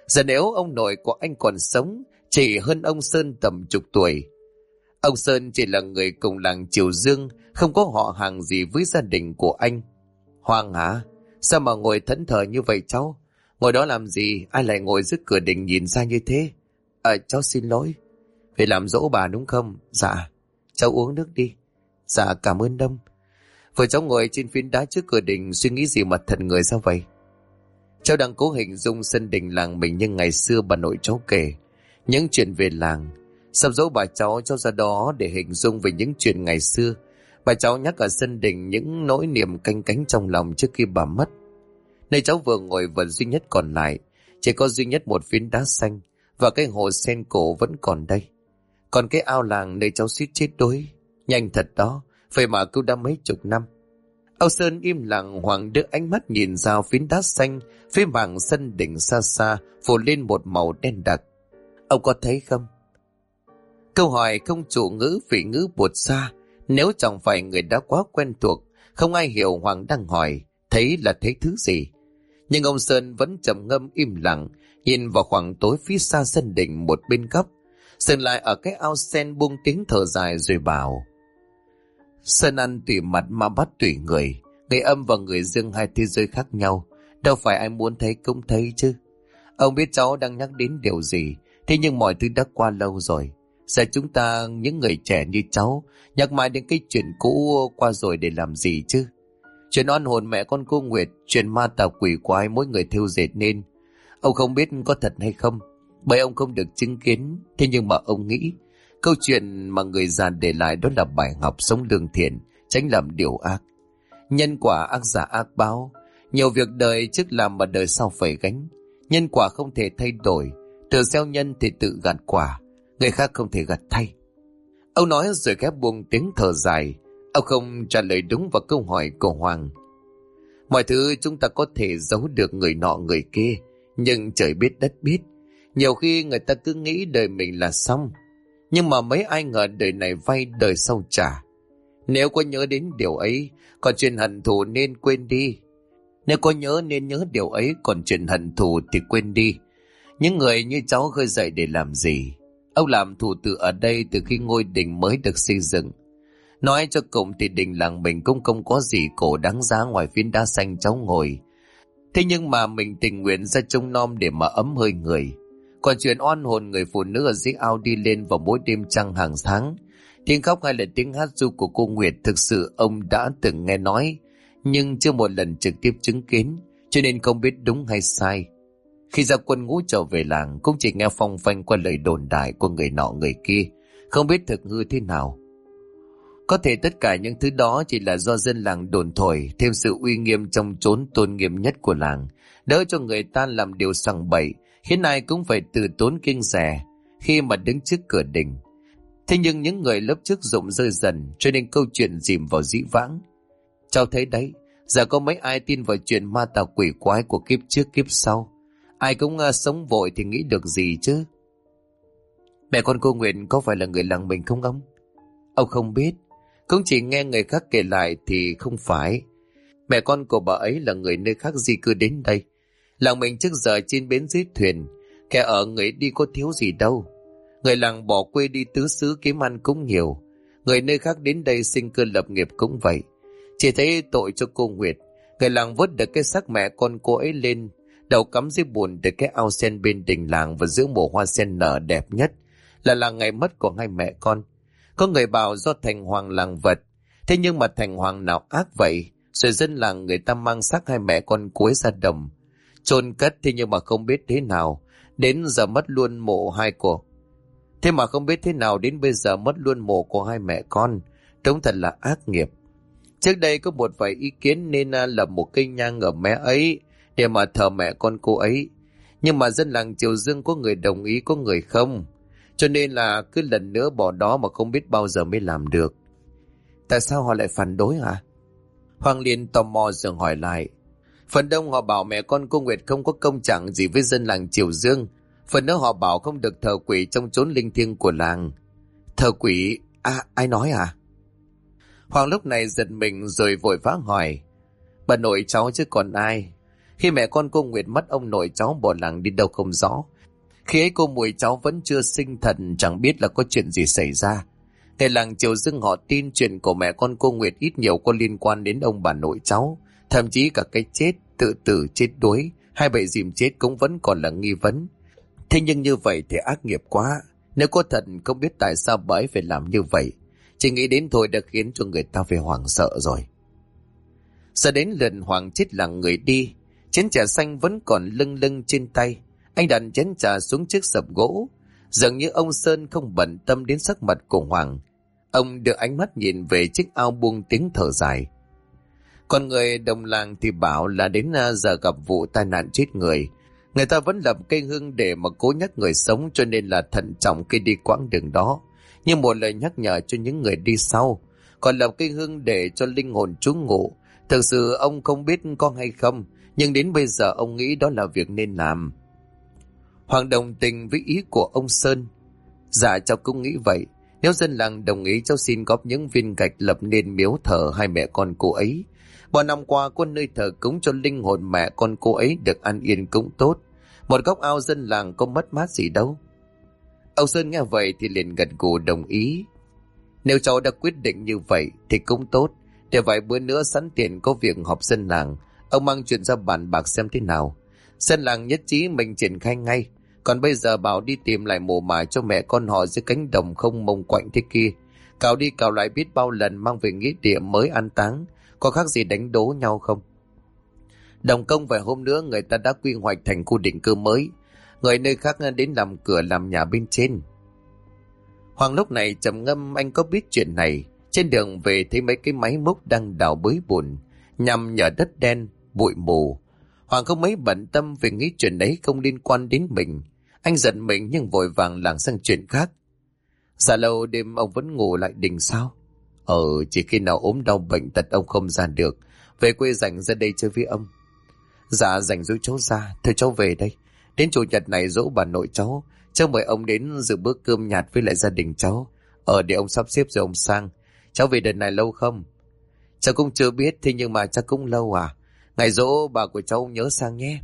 Giờ nếu ông nội của anh còn sống, chỉ hơn ông Sơn tầm chục tuổi. Ông Sơn chỉ là người cùng làng Triều Dương, không có họ hàng gì với gia đình của anh. Hoàng hả? Sao mà ngồi thẫn thờ như vậy cháu? Ngồi đó làm gì? Ai lại ngồi trước cửa đình nhìn ra như thế? Cháu xin lỗi. Về làm dỗ bà đúng không? Dạ. Cháu uống nước đi. Dạ cảm ơn Đông. Vừa cháu ngồi trên phiến đá trước cửa đình suy nghĩ gì mà thần người sao vậy? Cháu đang cố hình dung sân đình làng mình như ngày xưa bà nội cháu kể. Những chuyện về làng. Sắp dỗ bà cháu ra đó để hình dung về những chuyện ngày xưa. Bà cháu nhắc ở sân đình những nỗi niềm canh cánh trong lòng trước khi bà mất. Nơi cháu vừa ngồi vật duy nhất còn lại, chỉ có duy nhất một phiến đá xanh, và cái hồ sen cổ vẫn còn đây. Còn cái ao làng nơi cháu suýt chết đuối, nhanh thật đó, vậy mà cứu đã mấy chục năm. Âu Sơn im lặng, Hoàng đưa ánh mắt nhìn ra phiến đá xanh, phía mảng sân đỉnh xa xa phủ lên một màu đen đặc. Ông có thấy không? Câu hỏi không chủ ngữ vị ngữ buột xa. Nếu chẳng phải người đã quá quen thuộc, không ai hiểu Hoàng đang hỏi thấy là thấy thứ gì. Nhưng ông Sơn vẫn trầm ngâm im lặng, nhìn vào khoảng tối phía xa sân đỉnh một bên góc, dừng lại ở cái ao sen, buông tiếng thở dài rồi bảo: Sơn ăn tùy mặt mà bắt tùy người. Người âm và người dương hai thế giới khác nhau, đâu phải ai muốn thấy cũng thấy chứ. Ông biết cháu đang nhắc đến điều gì, thế nhưng mọi thứ đã qua lâu rồi. Giờ chúng ta những người trẻ như cháu nhắc mãi đến cái chuyện cũ qua rồi để làm gì chứ? Chuyện oan hồn mẹ con cô Nguyệt, chuyện ma tà quỷ quái mỗi người thêu dệt nên, ông không biết có thật hay không, bởi ông không được chứng kiến. Thế nhưng mà ông nghĩ câu chuyện mà người già để lại đó là bài học sống lương thiện, tránh làm điều ác. Nhân quả ác giả ác báo, nhiều việc đời trước làm mà đời sau phải gánh. Nhân quả không thể thay đổi, tự gieo nhân thì tự gặt quả, người khác không thể gặt thay. Ông nói rồi khép buông tiếng thở dài. Ông không trả lời đúng vào câu hỏi của Hoàng. Mọi thứ chúng ta có thể giấu được người nọ người kia, nhưng trời biết đất biết. Nhiều khi người ta cứ nghĩ đời mình là xong, nhưng mà mấy ai ngờ đời này vay đời sau trả. Nếu có nhớ đến điều ấy, còn chuyện hận thù nên quên đi. Nếu có nhớ nên nhớ điều ấy, còn chuyện hận thù thì quên đi. Những người như cháu khơi dậy để làm gì? Ông làm thủ tự ở đây từ khi ngôi đình mới được xây dựng. Nói cho cùng thì đình làng mình cũng không có gì cổ đáng giá ngoài phiến đá xanh cháu ngồi. Thế nhưng mà mình tình nguyện ra trông nom để mà ấm hơi người. Còn chuyện oan hồn người phụ nữ ở dưới ao đi lên vào mỗi đêm trăng hàng tháng, tiếng khóc hay là tiếng hát ru của cô Nguyệt, thực sự ông đã từng nghe nói, nhưng chưa một lần trực tiếp chứng kiến, cho nên không biết đúng hay sai. Khi ra quân ngũ trở về làng, cũng chỉ nghe phong phanh qua lời đồn đại của người nọ người kia, không biết thực hư thế nào. Có thể tất cả những thứ đó chỉ là do dân làng đồn thổi thêm sự uy nghiêm trong chốn tôn nghiêm nhất của làng, đỡ cho người ta làm điều sằng bậy, khiến ai cũng phải từ tốn kiêng dè khi mà đứng trước cửa đình. Thế nhưng những người lớp trước rụng rơi dần, cho nên câu chuyện dìm vào dĩ vãng. Cháu thấy đấy, giờ có mấy ai tin vào chuyện ma tà quỷ quái của kiếp trước kiếp sau? Ai cũng sống vội thì nghĩ được gì chứ? Mẹ con cô Nguyệt có phải là người làng mình không ông? Ông không biết, cũng chỉ nghe người khác kể lại thì không phải. Mẹ con của bà ấy là người nơi khác di cư đến đây. Làng mình trước giờ trên bến dưới thuyền, kẻ ở người đi có thiếu gì đâu. Người làng bỏ quê đi tứ xứ kiếm ăn cũng nhiều. Người nơi khác đến đây sinh cơ lập nghiệp cũng vậy. Chỉ thấy tội cho cô Nguyệt. Người làng vớt được cái xác mẹ con cô ấy lên, đầu cắm dưới bùn để cái ao sen bên đình làng, và giữa mùa hoa sen nở đẹp nhất là ngày mất của hai mẹ con. Có người bảo do Thành Hoàng làng vật. Thế nhưng mà Thành Hoàng nào ác vậy? Rồi dân làng người ta mang xác hai mẹ con cuối ra đồng chôn cất, thế nhưng mà không biết thế nào đến giờ mất luôn mộ hai cô. Thế mà không biết thế nào đến bây giờ mất luôn mộ của hai mẹ con. Đúng thật là ác nghiệp. Trước đây có một vài ý kiến nên lập một cây nhang ở mé ấy để mà thờ mẹ con cô ấy. Nhưng mà dân làng Triều Dương có người đồng ý, có người không. Cho nên là cứ lần nữa bỏ đó mà không biết bao giờ mới làm được. Tại sao họ lại phản đối hả? Hoàng Liên tò mò rồi hỏi lại. Phần đông họ bảo mẹ con cô Nguyệt không có công trạng gì với dân làng Triều Dương. Phần nữa họ bảo không được thờ quỷ trong chốn linh thiêng của làng. Thờ quỷ? Ai nói à? Hoàng lúc này giật mình rồi vội vã hỏi. Bà nội cháu chứ còn ai? Khi mẹ con cô Nguyệt mất ông nội cháu bỏ làng đi đâu không rõ. Khi ấy cô Mùi cháu vẫn chưa sinh thần, chẳng biết là có chuyện gì xảy ra. Người làng Triều Dưng họ tin chuyện của mẹ con cô Nguyệt ít nhiều có liên quan đến ông bà nội cháu. Thậm chí cả cái chết, tự tử, chết đuối hay bị dìm chết cũng vẫn còn là nghi vấn. Thế nhưng như vậy thì ác nghiệp quá. Nếu có thật không biết tại sao bà ấy phải làm như vậy. Chỉ nghĩ đến thôi đã khiến cho người ta phải hoảng sợ rồi. Giờ đến lượt Hoàng chết lặng người đi. Chén trà xanh vẫn còn lưng lưng trên tay. Anh đặt chén trà xuống chiếc sập gỗ. Dường như ông Sơn không bận tâm đến sắc mặt của Hoàng. Ông đưa ánh mắt nhìn về chiếc ao buông tiếng thở dài. Còn người đồng làng thì bảo là đến giờ gặp vụ tai nạn chết người. Người ta vẫn lập cây hương để mà cố nhắc người sống, cho nên là thận trọng khi đi quãng đường đó. Như một lời nhắc nhở cho những người đi sau. Còn lập cây hương để cho linh hồn trú ngụ. Thực sự ông không biết có hay không, nhưng đến bây giờ ông nghĩ đó là việc nên làm. Hoàng đồng tình với ý của ông Sơn. Dạ cháu cũng nghĩ vậy. Nếu dân làng đồng ý, cháu xin góp những viên gạch lập nên miếu thờ hai mẹ con cô ấy. Bao năm qua có nơi thờ cúng cho linh hồn mẹ con cô ấy được an yên cũng tốt. Một góc ao dân làng có mất mát gì đâu. Ông Sơn nghe vậy thì liền gật gù đồng ý. Nếu cháu đã quyết định như vậy thì cũng tốt. Để vài bữa nữa sẵn tiện có việc họp dân làng, ông mang chuyện ra bàn bạc xem thế nào. Dân làng nhất trí mình triển khai ngay. Còn bây giờ bảo đi tìm lại mồ mả cho mẹ con họ dưới cánh đồng không mông quạnh thế kia. Cào đi cào lại biết bao lần mang về nghĩa địa mới an táng. Có khác gì đánh đố nhau không? Đồng công vài hôm nữa người ta đã quy hoạch thành khu định cư mới. Người nơi khác đến làm cửa làm nhà bên trên. Hoàng lúc này trầm ngâm, anh có biết chuyện này. Trên đường về thấy mấy cái máy múc đang đào bới bùn nhằm nhờ đất đen, bụi mù. Hoàng không mấy bận tâm vì nghĩ chuyện đấy không liên quan đến mình. Anh giận mình nhưng vội vàng lảng sang chuyện khác. Dạ lâu đêm ông vẫn ngủ lại đình sao? Chỉ khi nào ốm đau bệnh tật ông không ra được. Về quê rảnh ra đây chơi với ông. Dạ rảnh rỗi cháu ra. Thôi cháu về đây. Đến chủ nhật này dỗ bà nội cháu. Cháu mời ông đến dự bữa cơm nhạt với lại gia đình cháu. Để ông sắp xếp rồi ông sang. Cháu về đợt này lâu không? Cháu cũng chưa biết, thế nhưng mà chắc cũng lâu à. Ngày dỗ bà của cháu nhớ sang nhé.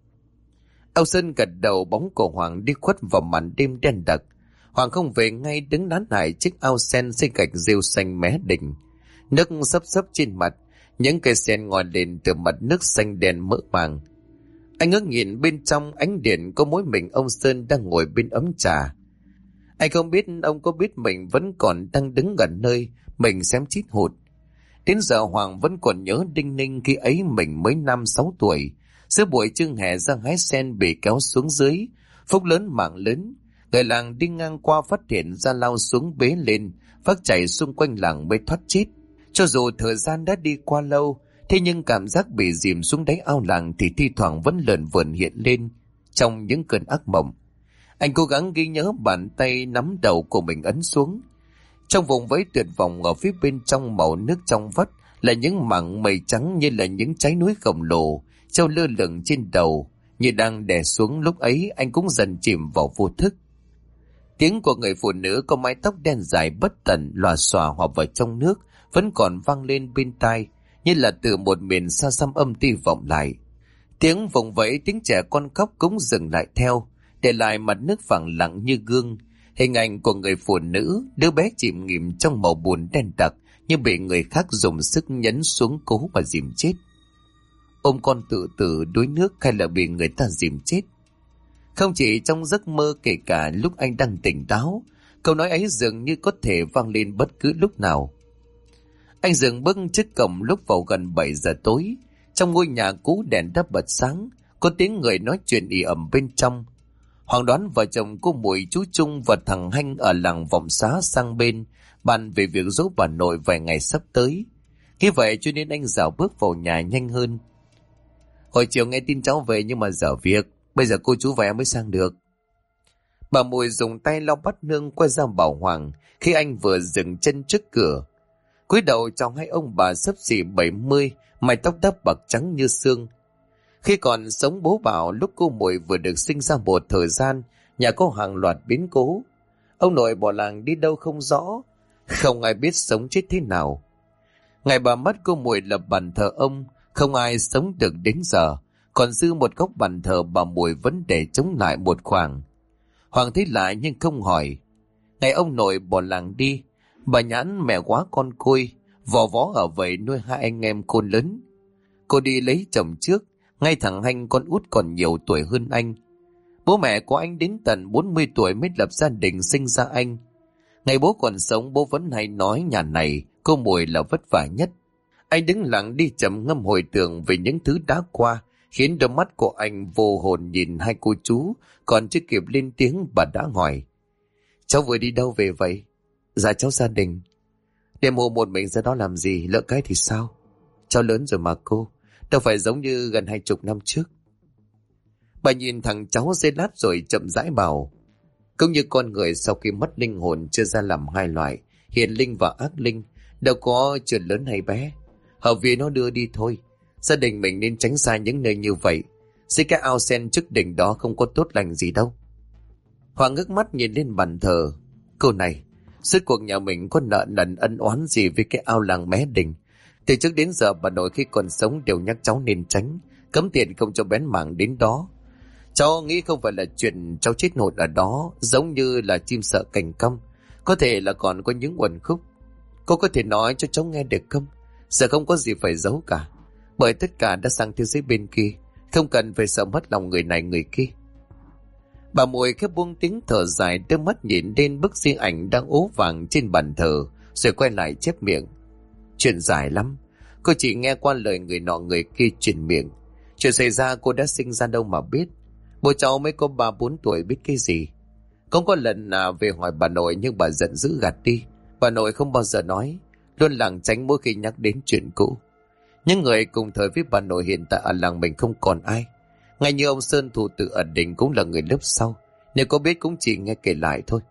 Ông Sơn gật đầu, bóng của Hoàng đi khuất vào màn đêm đen đặc. Hoàng không về ngay, đứng nán lại chiếc ao sen xây gạch rêu xanh mé đỉnh. Nước xấp xấp trên mặt, những cây sen ngoi lên từ mặt nước xanh đen mỡ màng. Anh ngước nhìn bên trong ánh điện, có mỗi mình ông Sơn đang ngồi bên ấm trà. Anh không biết ông có biết mình vẫn còn đang đứng gần nơi mình xém chít hụt. Đến giờ Hoàng vẫn còn nhớ đinh ninh khi ấy mình mới 5-6 tuổi. Giữa buổi trưa hè ra hái sen bị kéo xuống dưới. Phúc lớn mạng lớn. Người làng đi ngang qua phát hiện ra lao xuống bế lên. Phát chạy xung quanh làng mới thoát chết. Cho dù thời gian đã đi qua lâu, thế nhưng cảm giác bị dìm xuống đáy ao làng thì thi thoảng vẫn lờn vờn hiện lên trong những cơn ác mộng. Anh cố gắng ghi nhớ, bàn tay nắm đầu của mình ấn xuống. Trong vùng vẫy tuyệt vọng ở phía bên trong màu nước trong vắt là những mảng mây trắng như là những trái núi khổng lồ treo lơ lửng trên đầu như đang đè xuống. Lúc ấy anh cũng dần chìm vào vô thức. Tiếng của người phụ nữ có mái tóc đen dài bất tận lòa xòa hòa vào trong nước vẫn còn vang lên bên tai, như là từ một miền xa xăm âm ti vọng lại. Tiếng vùng vẫy, tiếng trẻ con khóc cũng dừng lại theo, để lại mặt nước phẳng lặng như gương. Hình ảnh của người phụ nữ, đứa bé chìm nghỉm trong màu buồn đen đặc, như bị người khác dùng sức nhấn xuống cố mà dìm chết. Ôm con tự tử đuối nước hay là bị người ta dìm chết? Không chỉ trong giấc mơ, kể cả lúc anh đang tỉnh táo, câu nói ấy dường như có thể vang lên bất cứ lúc nào. Anh dừng bước trước cổng lúc vào gần 7 giờ tối. Trong ngôi nhà cũ đèn đã bật sáng, có tiếng người nói chuyện ì ẩm bên trong. Hoàng đoán vợ chồng cô Mùi, chú Trung và thằng Hanh ở làng Vọng Xá sang bên bàn về việc dỗ bà nội vài ngày sắp tới. Khi vậy cho nên anh dạo bước vào nhà nhanh hơn. Hồi chiều nghe tin cháu về nhưng mà dở việc, bây giờ cô chú và em mới sang được. Bà Mùi dùng tay lau bát nương quay ra bảo Hoàng khi anh vừa dừng chân trước cửa. Cúi đầu chào hai ông bà xấp xỉ 70, mái tóc đắp bạc trắng như sương. Khi còn sống bố bảo lúc cô Mùi vừa được sinh ra một thời gian, nhà có hàng loạt biến cố. Ông nội bỏ làng đi đâu không rõ, không ai biết sống chết thế nào. Ngày bà mất cô Mùi lập bàn thờ ông, không ai sống được đến giờ. Còn dư một góc bàn thờ bà Mùi vẫn để chống lại một khoảng. Hoàng thấy lạ nhưng không hỏi. Ngày ông nội bỏ làng đi, bà Nhãn mẹ quá con côi, vò vó ở vậy nuôi hai anh em khôn lớn. Cô đi lấy chồng trước, ngay thằng Hanh con út còn nhiều tuổi hơn anh. Bố mẹ của anh đến tận 40 tuổi mới lập gia đình sinh ra anh. Ngày bố còn sống, bố vẫn hay nói nhà này cô Mùi là vất vả nhất. Anh đứng lặng đi trầm ngâm hồi tưởng về những thứ đã qua, khiến đôi mắt của anh vô hồn nhìn hai cô chú. Còn chưa kịp lên tiếng, bà đã hỏi: cháu vừa đi đâu về vậy? Dạ cháu gia đình. Đêm hôm một mình ra đó làm gì, lỡ cái thì sao? Cháu lớn rồi mà cô, đâu phải giống như gần 20 năm trước. Bà nhìn thằng cháu giây lát rồi chậm rãi bảo: cũng như con người sau khi mất linh hồn chia ra làm hai loại, hiền linh và ác linh, đâu có chuyện lớn hay bé. Hợp vì nó đưa đi thôi. Gia đình mình nên tránh xa những nơi như vậy. Xây cái ao sen trước đỉnh đó không có tốt lành gì đâu. Hoàng ngước mắt nhìn lên bàn thờ. Cô này, suốt cuộc nhà mình có nợ nần ân oán gì với cái ao làng mé đình? Từ trước đến giờ bà nội khi còn sống đều nhắc cháu nên tránh, cấm tiền không cho bén mảng đến đó. Cháu nghĩ không phải là chuyện cháu chết hụt ở đó, giống như là chim sợ cành cong, có thể là còn có những uẩn khúc. Cô có thể nói cho cháu nghe được không? Giờ không có gì phải giấu cả, bởi tất cả đã sang thế giới bên kia, không cần phải sợ mất lòng người này người kia. Bà Mùi khép buông tiếng thở dài, đưa mắt nhìn lên bức di ảnh đang ố vàng trên bàn thờ, rồi quay lại chép miệng: chuyện dài lắm, cô chỉ nghe qua lời người nọ người kia truyền miệng. Chuyện xảy ra cô đã sinh ra đâu mà biết. Bố cháu mới có 3-4 tuổi biết cái gì. Không có lần nào về hỏi bà nội, nhưng bà giận dữ gạt đi. Bà nội không bao giờ nói, luôn lảng tránh mỗi khi nhắc đến chuyện cũ. Những người cùng thời với bà nội hiện tại ở làng mình không còn ai. Ngay như ông Sơn thủ tự ở đình cũng là người lớp sau, nếu có biết cũng chỉ nghe kể lại thôi.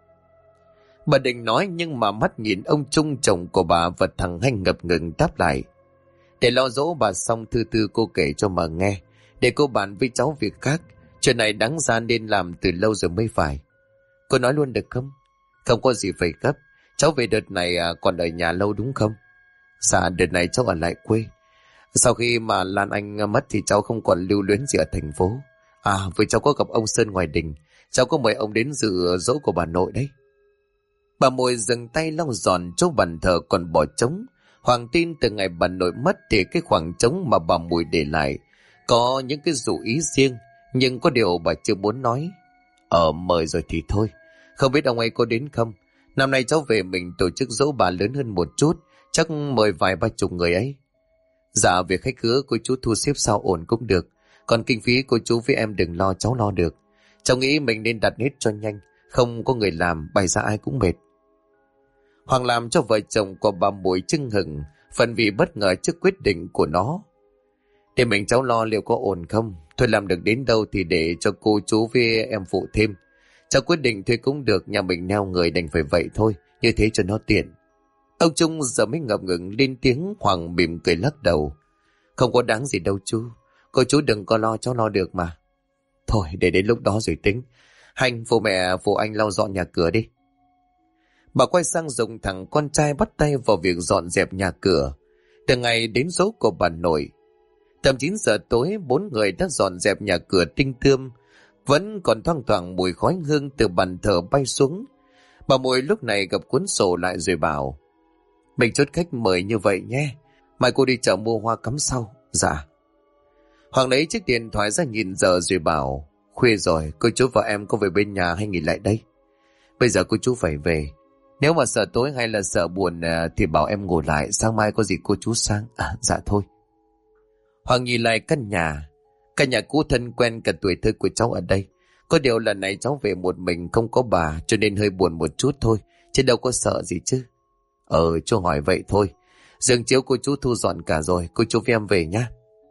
Bà định nói, nhưng mà mắt nhìn ông Trung chồng của bà và thằng Hanh ngập ngừng đáp lại: để lo dỗ bà xong, thư thư cô kể cho mà nghe, để cô bàn với cháu việc khác. Chuyện này đáng ra nên làm từ lâu rồi mới phải. Cô nói luôn được không? Không có gì phải gấp. Cháu về đợt này còn ở nhà lâu đúng không? Dạ, đợt này cháu ở lại quê. Sau khi mà Lan Anh mất thì cháu không còn lưu luyến gì ở thành phố. Với cháu có gặp ông Sơn ngoài đình, cháu có mời ông đến dự dỗ của bà nội đấy. Bà Mùi dừng tay lau dọn chỗ bàn thờ còn bỏ trống. Hoàng tin từ ngày bà nội mất thì cái khoảng trống mà bà Mùi để lại có những cái dụ ý riêng, nhưng có điều bà chưa muốn nói. Mời rồi thì thôi. Không biết ông ấy có đến không? Năm nay cháu về mình tổ chức dỗ bà lớn hơn một chút, chắc mời vài 30 người ấy. Dạ, việc khách khứa cô chú thu xếp sao ổn cũng được. Còn kinh phí cô chú với em đừng lo, cháu lo được. Cháu nghĩ mình nên đặt hết cho nhanh, không có người làm bày ra ai cũng mệt. Hoàng làm cho vợ chồng của bà Mùi chưng hừng, phần vì bất ngờ trước quyết định của nó. Để mình cháu lo liệu có ổn không? Thôi làm được đến đâu thì để cho cô chú với em phụ thêm. Cháu quyết định thuê cũng được, nhà mình neo người đành phải vậy thôi, như thế cho nó tiện. Ông Trung giờ mới ngập ngừng lên tiếng. Hoàng mỉm cười lắc đầu: không có đáng gì đâu chú, cô chú đừng có lo, cháu lo được mà. Thôi để đến lúc đó rồi tính. Hành phụ mẹ phụ anh lau dọn nhà cửa đi. Bà quay sang dùng thằng con trai bắt tay vào việc dọn dẹp nhà cửa. Từ ngày đến dỗ của bà nội, tầm 9 giờ tối 4 người đã dọn dẹp nhà cửa tinh tươm. Vẫn còn thoang thoảng mùi khói hương từ bàn thờ bay xuống. Bà Mùi lúc này gặp cuốn sổ lại rồi bảo: mình chốt khách mời như vậy nhé, mai cô đi chợ mua hoa cắm sau. Dạ. Hoàng lấy chiếc điện thoại ra nhìn giờ rồi bảo: khuya rồi, cô chú và em có về bên nhà hay nghỉ lại đây? Bây giờ cô chú phải về. Nếu mà sợ tối hay là sợ buồn thì bảo em ngủ lại, sáng mai có gì cô chú sang. Dạ thôi. Hoàng nhìn lại căn nhà cũ thân quen cả tuổi thơ của cháu ở đây. Có điều lần này cháu về một mình không có bà, cho nên hơi buồn một chút thôi, chứ đâu có sợ gì chứ. Chú hỏi vậy thôi. Giường chiếu cô chú thu dọn cả rồi, cô chú với em về nhá.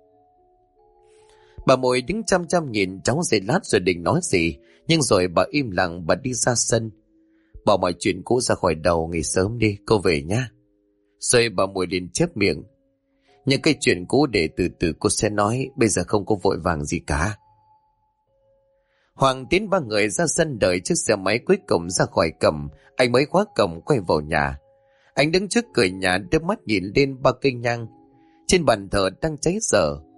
Bà Mùi đứng chăm chăm nhìn cháu giây lát rồi định nói gì, nhưng rồi bà im lặng, bà đi ra sân. Bỏ mọi chuyện cũ ra khỏi đầu, nghỉ sớm đi, cô về nhá. Rồi bà Mùi liền chép miệng: những cái chuyện cũ để từ từ cô sẽ nói, bây giờ không có vội vàng gì cả. Hoàng tiến 3 người ra sân đợi chiếc xe máy cuối cùng ra khỏi cổng. Anh mới khóa cổng quay vào nhà. Anh đứng trước cửa nhà đưa mắt nhìn lên 3 cây nhang trên bàn thờ đang cháy dở.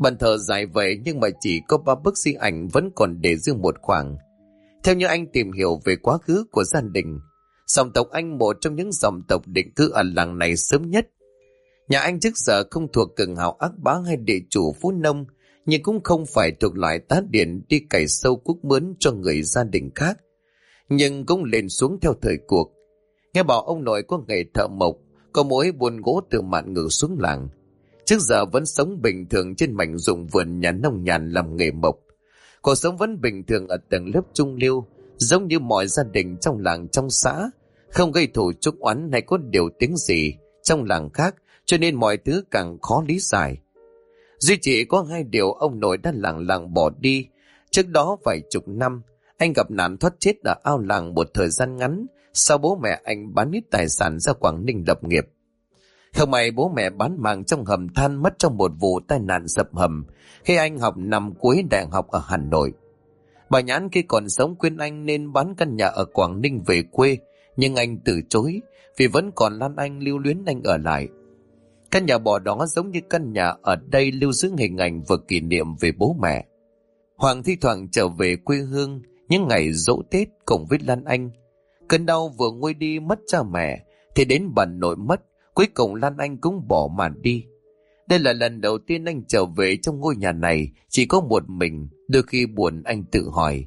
Bàn thờ dài vậy nhưng mà chỉ có 3 bức di ảnh vẫn còn để riêng một khoảng. Theo như anh tìm hiểu về quá khứ của gia đình, dòng tộc Anh một trong những dòng tộc định cư ở làng này sớm nhất. Nhà anh trước giờ không thuộc cường hào ác bá hay địa chủ phú nông, nhưng cũng không phải thuộc loại tá điển đi cày sâu cuốc mướn cho người gia đình khác, nhưng cũng lên xuống theo thời cuộc. Nghe bảo ông nội có nghề thợ mộc, có mối buôn gỗ từ Mạn Ngự xuống làng. Trước giờ vẫn sống bình thường trên mảnh ruộng vườn nhà nông nhàn làm nghề mộc. Cuộc sống vẫn bình thường ở tầng lớp trung lưu, giống như mọi gia đình trong làng trong xã, không gây thù chuốc oán hay có điều tiếng gì trong làng khác, cho nên mọi thứ càng khó lý giải. Duy chỉ có 2 điều ông nội đã lảng bỏ đi. Trước đó vài chục năm, anh gặp nạn thoát chết ở ao làng một thời gian ngắn, sau bố mẹ anh bán ít tài sản ra Quảng Ninh lập nghiệp. Không may bố mẹ bán mạng trong hầm than mất trong một vụ tai nạn sập hầm khi anh học năm cuối đại học ở Hà Nội. Bà Nhãn khi còn sống khuyên anh nên bán căn nhà ở Quảng Ninh về quê, nhưng anh từ chối vì vẫn còn Lan Anh lưu luyến anh ở lại. Căn nhà bỏ đó giống như căn nhà ở đây lưu giữ hình ảnh và kỷ niệm về bố mẹ. Hoàng thi thoảng trở về quê hương những ngày giỗ Tết cùng với Lan Anh. Cơn đau vừa nguôi đi mất cha mẹ thì đến bà nội mất, cuối cùng Lan Anh cũng bỏ mà đi. Đây là lần đầu tiên anh trở về trong ngôi nhà này chỉ có một mình. Đôi khi buồn anh tự hỏi,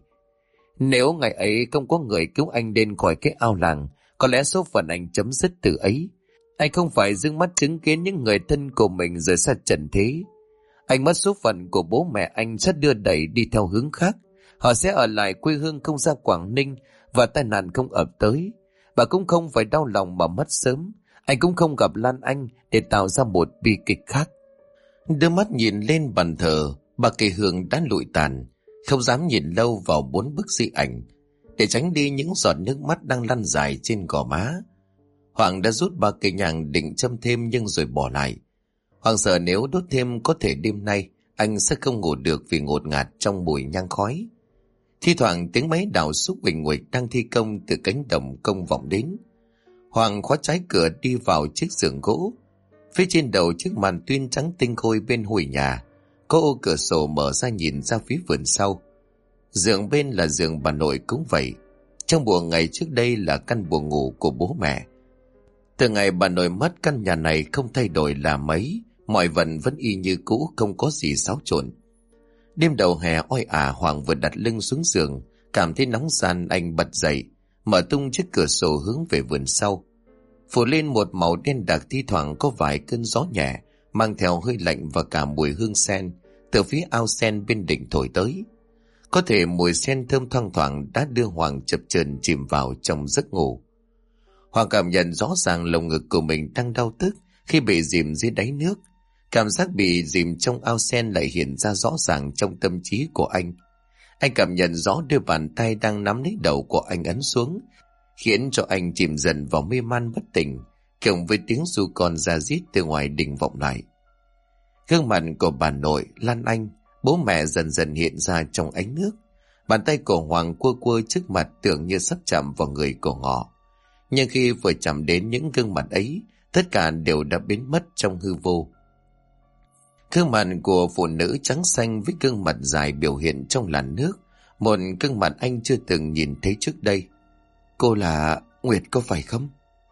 nếu ngày ấy không có người cứu anh lên khỏi cái ao làng, có lẽ số phận anh chấm dứt từ ấy. Anh không phải dương mắt chứng kiến những người thân của mình rời xa trần thế. Anh mất số phận của bố mẹ anh sẽ đưa đẩy đi theo hướng khác. Họ sẽ ở lại quê hương không ra Quảng Ninh và tai nạn không ập tới. Bà cũng không phải đau lòng mà mất sớm. Anh cũng không gặp Lan Anh để tạo ra một bi kịch khác. Đưa mắt nhìn lên bàn thờ, bà Kỳ Hương đã lụi tàn, không dám nhìn lâu vào 4 bức di ảnh để tránh đi những giọt nước mắt đang lăn dài trên gò má. Hoàng đã rút 3 cây nhang định châm thêm nhưng rồi bỏ lại. Hoàng sợ nếu đốt thêm có thể đêm nay anh sẽ không ngủ được vì ngột ngạt trong mùi nhang khói. Thi thoảng tiếng máy đào xúc huỳnh huỳnh đang thi công từ cánh đồng công vọng đến. Hoàng khóa trái cửa đi vào chiếc giường gỗ. Phía trên đầu chiếc màn tuyên trắng tinh khôi bên hồi nhà, có ô cửa sổ mở ra nhìn ra phía vườn sau. Giường bên là giường bà nội cũng vậy. Trong buồng ngày trước đây là căn buồng ngủ của bố mẹ. Từ ngày bà nội mất, căn nhà này không thay đổi là mấy, mọi vật vẫn y như cũ, không có gì xáo trộn. Đêm đầu hè oi ả, Hoàng vừa đặt lưng xuống giường, cảm thấy nóng ran, anh bật dậy, mở tung chiếc cửa sổ hướng về vườn sau. Phủ lên một màu đen đặc, thi thoảng có vài cơn gió nhẹ mang theo hơi lạnh và cả mùi hương sen từ phía ao sen bên đỉnh thổi tới. Có thể mùi sen thơm thoang thoảng đã đưa Hoàng chập chờn chìm vào trong giấc ngủ. Hoàng cảm nhận rõ ràng lồng ngực của mình đang đau tức khi bị dìm dưới đáy nước. Cảm giác bị dìm trong ao sen lại hiện ra rõ ràng trong tâm trí của anh. Anh cảm nhận rõ đôi bàn tay đang nắm lấy đầu của anh ấn xuống, khiến cho anh chìm dần vào mê man bất tỉnh, cùng với tiếng ru con ra rít từ ngoài đình vọng lại. Gương mặt của bà nội, Lan Anh, bố mẹ dần dần hiện ra trong ánh nước. Bàn tay của Hoàng cua cua trước mặt tưởng như sắp chạm vào người của họ. Nhưng khi vừa chạm đến những gương mặt ấy, tất cả đều đã biến mất trong hư vô. Gương mặt của phụ nữ trắng xanh với gương mặt dài biểu hiện trong làn nước, một gương mặt anh chưa từng nhìn thấy trước đây. Cô là Nguyệt có phải không?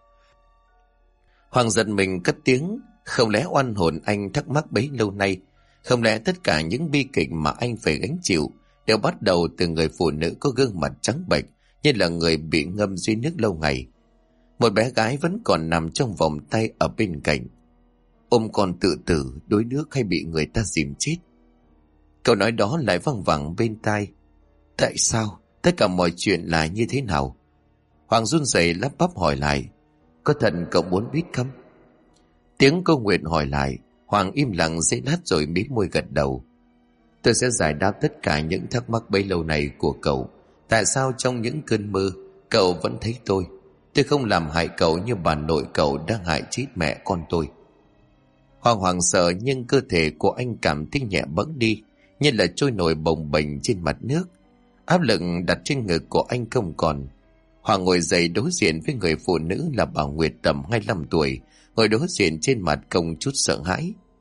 Hoàng giật mình cất tiếng. Không lẽ oan hồn anh thắc mắc bấy lâu nay, không lẽ tất cả những bi kịch mà anh phải gánh chịu đều bắt đầu từ người phụ nữ có gương mặt trắng bệch như là người bị ngâm dưới nước lâu ngày? Một bé gái vẫn còn nằm trong vòng tay ở bên cạnh. Ôm con tự tử đuối nước hay bị người ta dìm chết? Câu nói đó lại văng vẳng bên tai. Tại sao? Tất cả mọi chuyện là như thế nào? Hoàng run rẩy lắp bắp hỏi lại. Có thật cậu muốn biết không? Tiếng cô Nguyệt hỏi lại. Hoàng im lặng giây lát rồi mím môi gật đầu. Tôi sẽ giải đáp tất cả những thắc mắc bấy lâu này của cậu. Tại sao trong những cơn mơ cậu vẫn thấy tôi? Tôi không làm hại cậu như bà nội cậu đã hại chết mẹ con tôi. Hoàng hoảng sợ nhưng cơ thể của anh cảm thấy nhẹ bẫng đi, như là trôi nổi bồng bềnh trên mặt nước. Áp lực đặt trên ngực của anh không còn. Hoàng ngồi dậy đối diện với người phụ nữ là bà Nguyệt tầm 25 tuổi, ngồi đối diện trên mặt không chút sợ hãi.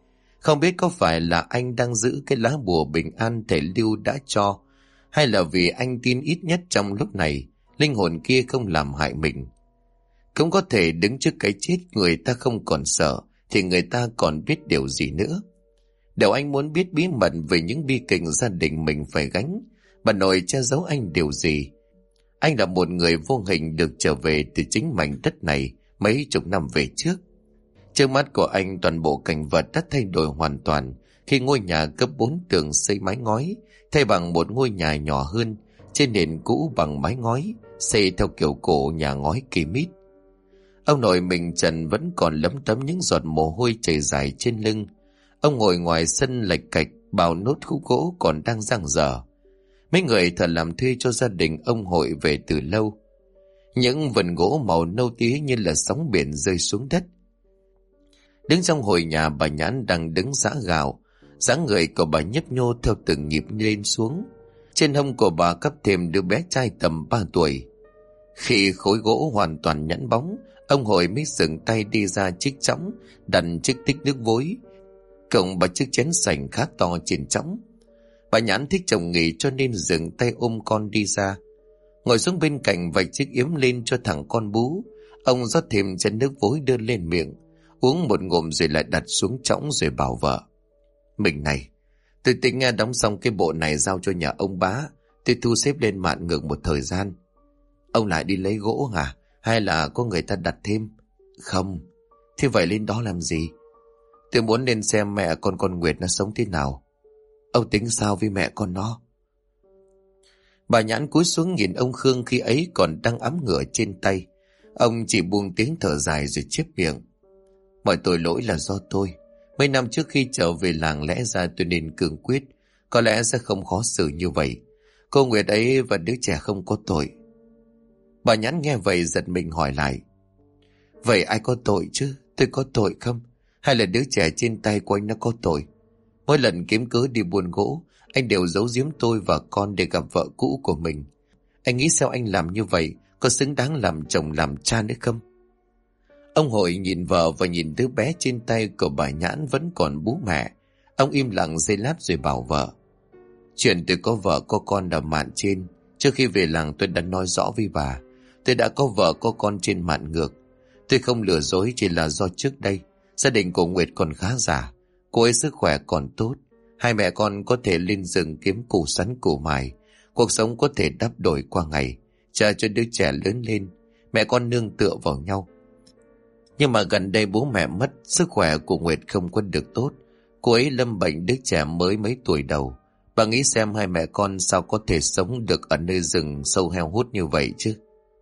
Không biết có phải là anh đang giữ cái lá bùa bình an thầy Lưu đã cho, hay là vì anh tin ít nhất trong lúc này linh hồn kia không làm hại mình. Cũng có thể đứng trước cái chết người ta không còn sợ, thì người ta còn biết điều gì nữa. Đều anh muốn biết bí mật về những bi kịch gia đình mình phải gánh. Bà nội che giấu anh điều gì? Anh là một người vô hình được trở về từ chính mảnh đất này mấy chục năm về trước. Trước mắt của anh toàn bộ cảnh vật đã thay đổi hoàn toàn khi ngôi nhà cấp 4 tường xây mái ngói thay bằng một ngôi nhà nhỏ hơn trên nền cũ bằng mái ngói xây theo kiểu cổ nhà ngói kỳ mít. Ông nội mình Trần vẫn còn lấm tấm những giọt mồ hôi chảy dài trên lưng. Ông ngồi ngoài sân lạch cạch, bào nốt khúc gỗ còn đang giang dở. Mấy người thợ làm thuê cho gia đình ông Hội về từ lâu. Những vần gỗ màu nâu tía như là sóng biển rơi xuống đất. Đứng trong hội nhà, bà Nhãn đang đứng giã gạo. Dáng người của bà nhấp nhô theo từng nhịp lên xuống. Trên hông của bà cắp thêm đứa bé trai tầm 3 tuổi. Khi khối gỗ hoàn toàn nhẵn bóng, ông Hội mới dừng tay đi ra chiếc chõng, đặt chiếc tích nước vối cộng bà chiếc chén sành khá to trên chõng. Bà Nhãn thích chồng nghỉ cho nên dừng tay ôm con đi ra, ngồi xuống bên cạnh vạch chiếc yếm lên cho thằng con bú. Ông rót thêm chén nước vối đưa lên miệng, uống một ngụm rồi lại đặt xuống chõng rồi bảo vợ: Mình này, tôi tính nghe đóng xong cái bộ này giao cho nhà ông bá, tôi thu xếp lên mạng ngược một thời gian. Ông lại đi lấy gỗ hả? Hay là có người ta đặt thêm? Không. Thế vậy lên đó làm gì? Tôi muốn lên xem mẹ con Nguyệt nó sống thế nào. Ông tính sao với mẹ con nó? Bà Nhãn cúi xuống nhìn ông Khương khi ấy còn đang ẵm ngựa trên tay. Ông chỉ buông tiếng thở dài rồi chép miệng: Mọi tội lỗi là do tôi. Mấy năm trước khi trở về làng lẽ ra tôi nên cương quyết, có lẽ sẽ không khó xử như vậy. Cô Nguyệt ấy và đứa trẻ không có tội. Bà Nhãn nghe vậy giật mình hỏi lại: Vậy ai có tội chứ? Tôi có tội không? Hay là đứa trẻ trên tay của anh nó có tội? Mỗi lần kiếm cớ đi buôn gỗ, anh đều giấu giếm tôi và con để gặp vợ cũ của mình. Anh nghĩ sao anh làm như vậy có xứng đáng làm chồng làm cha nữa không? Ông Hội nhìn vợ và nhìn đứa bé trên tay của bà Nhãn vẫn còn bú mẹ. Ông im lặng giây lát rồi bảo vợ: Chuyện tôi có vợ có con ở mạn trên, trước khi về làng tôi đã nói rõ với bà. Tôi đã có vợ có con trên mạn ngược. Tôi không lừa dối, chỉ là do trước đây gia đình của Nguyệt còn khá giả. Cô ấy sức khỏe còn tốt. Hai mẹ con có thể lên rừng kiếm củ sắn củ mài. Cuộc sống có thể đắp đổi qua ngày, chờ cho đứa trẻ lớn lên, mẹ con nương tựa vào nhau. Nhưng mà gần đây bố mẹ mất, sức khỏe của Nguyệt không có được tốt. Cô ấy lâm bệnh đứa trẻ mới mấy tuổi đầu. Bà nghĩ xem hai mẹ con sao có thể sống được ở nơi rừng sâu heo hút như vậy chứ?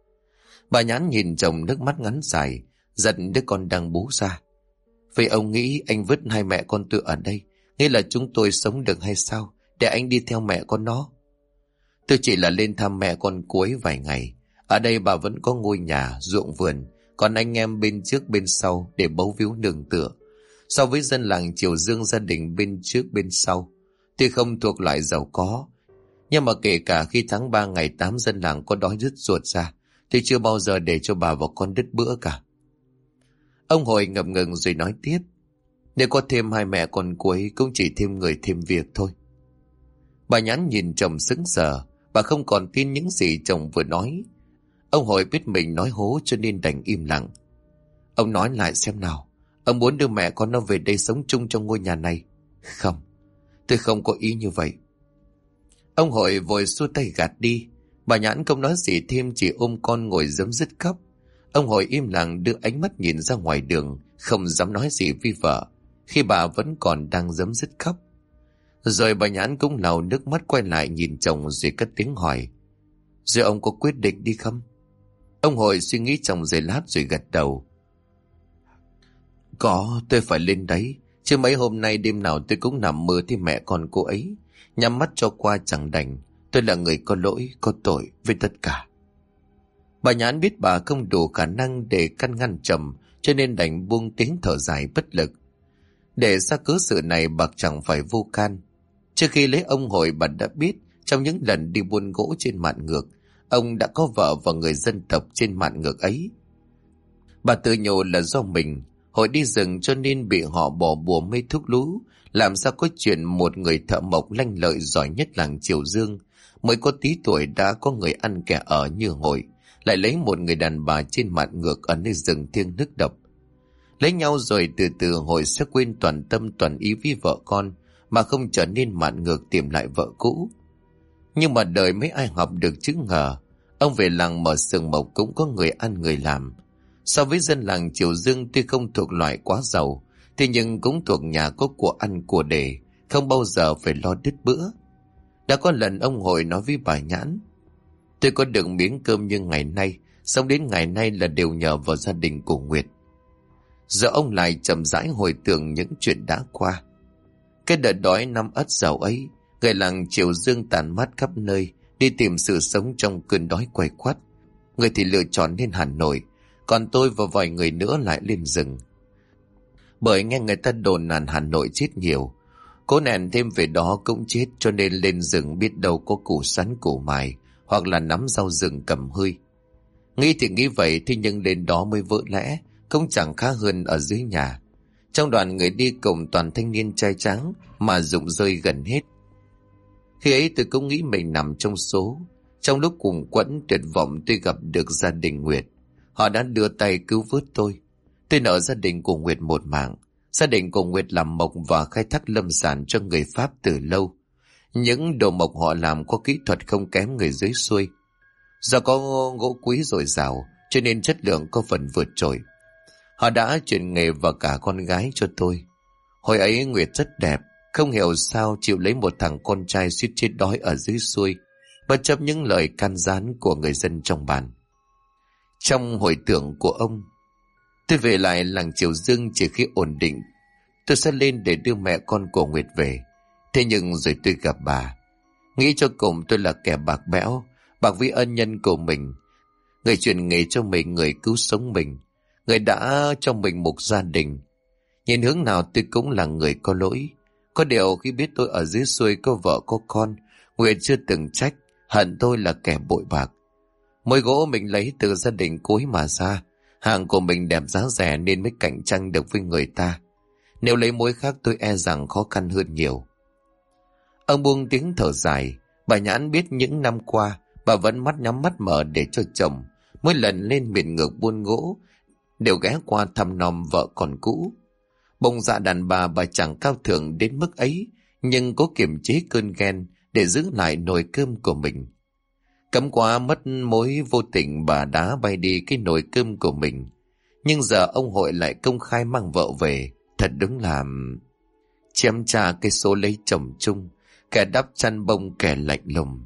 Bà Nhãn nhìn chồng nước mắt ngắn dài, giận đứa con đang bú ra. Vậy ông nghĩ anh vứt hai mẹ con tôi ở đây, nghĩa là chúng tôi sống được hay sao, để anh đi theo mẹ con nó? Tôi chỉ là lên thăm mẹ con cuối vài ngày. Ở đây bà vẫn có ngôi nhà, ruộng vườn, còn anh em bên trước bên sau để bấu víu nương tựa. So với dân làng Triều Dương, gia đình bên trước bên sau tuy không thuộc loại giàu có, nhưng mà kể cả khi tháng 3 ngày 8 dân làng có đói rứt ruột ra thì chưa bao giờ để cho bà và con đứt bữa cả. Ông Hội ngập ngừng rồi nói tiếp: Nếu có thêm hai mẹ con cuối cũng chỉ thêm người thêm việc thôi. Bà Nhãn nhìn chồng sững sờ, bà không còn tin những gì chồng vừa nói. Ông Hội biết mình nói hố cho nên đành im lặng. Ông nói lại xem nào, ông muốn đưa mẹ con nó về đây sống chung trong ngôi nhà này? Không, tôi không có ý như vậy. Ông Hội vội xua tay gạt đi. Bà Nhãn không nói gì thêm, chỉ ôm con ngồi rấm dứt khóc. Ông Hội im lặng đưa ánh mắt nhìn ra ngoài đường, không dám nói gì với vợ khi bà vẫn còn đang rấm dứt khóc. Rồi bà Nhãn cũng lau nước mắt quay lại nhìn chồng rồi cất tiếng hỏi: Rồi ông có quyết định đi không? Ông Hội suy nghĩ trong giây lát rồi gật đầu: Có, tôi phải lên đấy. Chứ mấy hôm nay đêm nào tôi cũng nằm mơ thấy mẹ con cô ấy. Nhắm mắt cho qua chẳng đành. Tôi là người có lỗi, có tội với tất cả. Bà Nhãn biết bà không đủ khả năng để căn ngăn chồng, cho nên đành buông tiếng thở dài bất lực. Để ra cớ sự này bà chẳng phải vô can. Trước khi lấy ông Hội, bà đã biết trong những lần đi buôn gỗ trên mạn ngược, ông đã có vợ và người dân tộc trên mạn ngược ấy. Bà tự nhủ là do mình, Hội đi rừng cho nên bị họ bỏ bùa mê thuốc lú. Làm sao có chuyện một người thợ mộc lanh lợi giỏi nhất làng Triều Dương, mới có tí tuổi đã có người ăn kẻ ở như Hội, lại lấy một người đàn bà trên mạn ngược ở nơi rừng thiêng nước độc. Lấy nhau rồi từ từ Hội sẽ quên toàn tâm toàn ý với vợ con, mà không trở nên mạn ngược tìm lại vợ cũ. Nhưng mà đời mấy ai học được chứ ngờ, ông về làng mở xưởng mộc cũng có người ăn người làm. So với dân làng Triều Dương tuy không thuộc loại quá giàu, thế nhưng cũng thuộc nhà có của ăn của để, không bao giờ phải lo đứt bữa. Đã có lần ông Hội nói với bà Nhãn: tôi có được miếng cơm như ngày nay, sống đến ngày nay là đều nhờ vào gia đình của Nguyệt. Giờ ông lại chậm rãi hồi tưởng những chuyện đã qua. Cái đợt đói năm Ất Dậu ấy, người làng Triều Dương tàn mát khắp nơi, đi tìm sự sống trong cơn đói quay quắt. Người thì lựa chọn lên Hà Nội, còn tôi và vài người nữa lại lên rừng. Bởi nghe người ta đồn nàn Hà Nội chết nhiều, cố nèn thêm về đó cũng chết, cho nên lên rừng biết đâu có củ sắn củ mài, hoặc là nắm rau rừng cầm hơi. Nghĩ thì nghĩ vậy, thế nhưng đến đó mới vỡ lẽ, cũng chẳng khá hơn ở dưới nhà. Trong đoàn người đi cùng toàn thanh niên trai tráng, mà rụng rơi gần hết. Khi ấy tôi cũng nghĩ mình nằm trong số. Trong lúc cùng quẫn tuyệt vọng, tôi gặp được gia đình Nguyệt. Họ đã đưa tay cứu vớt tôi. Tôi nợ gia đình của Nguyệt một mạng. Gia đình của Nguyệt làm mộc và khai thác lâm sản cho người Pháp từ lâu. Những đồ mộc họ làm có kỹ thuật không kém người dưới xuôi. Do có gỗ quý dồi dào, cho nên chất lượng có phần vượt trội. Họ đã chuyển nghề và cả con gái cho tôi. Hồi ấy Nguyệt rất đẹp, không hiểu sao chịu lấy một thằng con trai suýt chết đói ở dưới xuôi, bất chấp những lời can gián của người dân trong bản. Trong hồi tưởng của ông, tôi về lại làng Triều Dương chỉ khi ổn định, tôi sẽ lên để đưa mẹ con của Nguyệt về. Thế nhưng rồi tôi gặp bà. Nghĩ cho cùng tôi là kẻ bạc bẽo, bạc vì ân nhân của mình, người truyền nghề cho mình, người cứu sống mình, người đã cho mình một gia đình. Nhìn hướng nào tôi cũng là người có lỗi. Có điều khi biết tôi ở dưới xuôi có vợ có con, Nguyệt chưa từng trách, hận tôi là kẻ bội bạc. Mối gỗ mình lấy từ gia đình cối mà ra, hàng của mình đẹp giá rẻ nên mới cạnh tranh được với người ta. Nếu lấy mối khác tôi e rằng khó khăn hơn nhiều. Ông buông tiếng thở dài. Bà Nhãn biết những năm qua bà vẫn mắt nhắm mắt mở để cho chồng. Mỗi lần lên miền ngược buôn gỗ đều ghé qua thăm nom vợ còn cũ. Bông dạ đàn bà chẳng cao thượng đến mức ấy, nhưng cố kiềm chế cơn ghen để giữ lại nồi cơm của mình. Cấm quá mất mối vô tình, bà đã bay đi cái nồi cơm của mình. Nhưng giờ ông Hội lại công khai mang vợ về, thật đúng là chém cha cây số lấy chồng chung, kẻ đắp chăn bông kẻ lạnh lùng.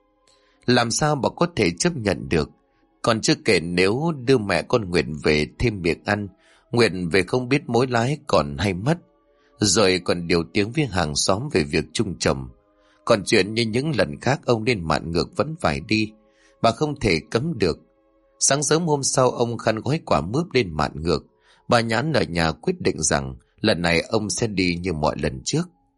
Làm sao bà có thể chấp nhận được? Còn chưa kể nếu đưa mẹ con Nguyệt về thêm miệng ăn, Nguyệt về không biết mối lái còn hay mất, rồi còn điều tiếng với hàng xóm về việc chung chồng. Còn chuyện như những lần khác ông lên mạn ngược vẫn phải đi, bà không thể cấm được. Sáng sớm hôm sau ông khăn gói quả mướp lên mạn ngược. Bà Nhãn ở nhà quyết định rằng lần này ông sẽ đi như mọi lần trước.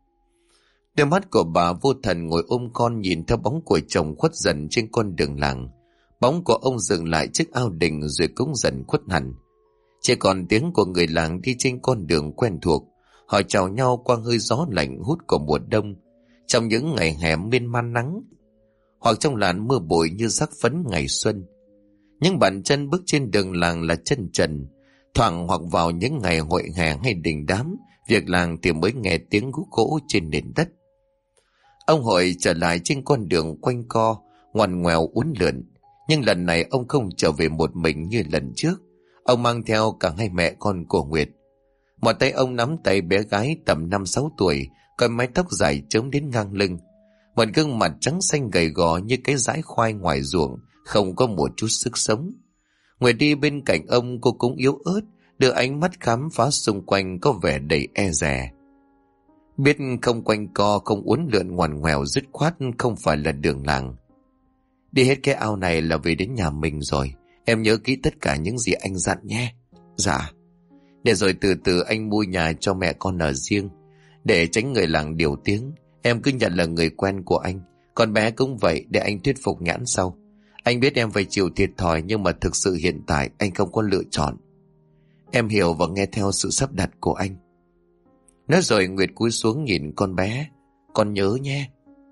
Đôi mắt của bà vô thần ngồi ôm con, nhìn theo bóng của chồng khuất dần trên con đường làng. Bóng của ông dừng lại trước ao đình rồi cũng dần khuất hẳn. Chỉ còn tiếng của người làng đi trên con đường quen thuộc. Họ chào nhau qua hơi gió lạnh hút của mùa đông, trong những ngày hè miên man nắng, hoặc trong làn mưa bụi như rắc phấn ngày xuân. Những bàn chân bước trên đường làng là chân trần, thoảng hoặc vào những ngày hội hè hay đình đám, việc làng thì mới nghe tiếng gú gỗ trên nền đất. Ông Hội trở lại trên con đường quanh co, ngoằn ngoèo uốn lượn, nhưng lần này ông không trở về một mình như lần trước. Ông mang theo cả hai mẹ con của Nguyệt. Một tay ông nắm tay bé gái tầm 5-6 tuổi, coi mái tóc dài chớm đến ngang lưng, một gương mặt trắng xanh gầy gò như cái dải khoai ngoài ruộng, không có một chút sức sống. Nguyệt đi bên cạnh ông, cô cũng yếu ớt, đưa ánh mắt khám phá xung quanh có vẻ đầy e dè. Biết không quanh co, không uốn lượn ngoằn ngoèo, dứt khoát không phải là đường làng. Đi hết cái ao này là về đến nhà mình rồi, em nhớ kỹ tất cả những gì anh dặn nhé. Dạ. Để rồi từ từ anh mua nhà cho mẹ con ở riêng, để tránh người làng điều tiếng. Em cứ nhận là người quen của anh, con bé cũng vậy, để anh thuyết phục Nhãn sau. Anh biết em phải chịu thiệt thòi, nhưng mà thực sự hiện tại anh không có lựa chọn. Em hiểu và nghe theo sự sắp đặt của anh. Nói rồi Nguyệt cúi xuống nhìn con bé. Con nhớ nhé.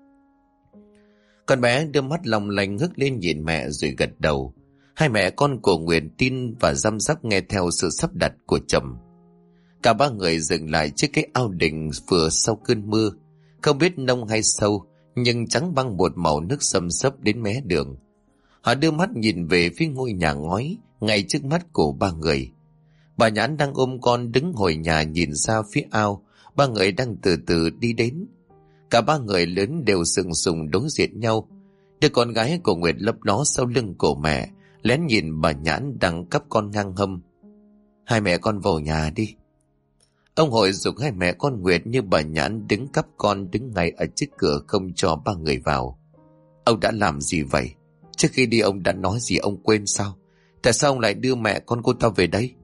Con bé đưa mắt long lanh ngước lên nhìn mẹ rồi gật đầu. Hai mẹ con của Nguyệt tin và răm rắp nghe theo sự sắp đặt của chồng. Cả ba người dừng lại trước cái ao đình vừa sau cơn mưa. Không biết nông hay sâu, nhưng trắng băng một màu nước xâm xấp đến mé đường. Họ đưa mắt nhìn về phía ngôi nhà ngói ngay trước mắt của ba người. Bà Nhãn đang ôm con đứng hồi nhà nhìn ra phía ao. Ba người đang từ từ đi đến. Cả ba người lớn đều sừng sùng đối diện nhau. Đứa con gái của Nguyệt lấp ló sau lưng của mẹ, lén nhìn bà Nhãn đang cắp con ngang hâm. Hai mẹ con vào nhà đi. Ông Hội giục hai mẹ con Nguyệt như bà Nhãn đứng cắp con đứng ngay ở trước cửa không cho ba người vào. Ông đã làm gì vậy? Trước khi đi ông đã nói gì ông quên sao? Tại sao ông lại đưa mẹ con cô ta về đây?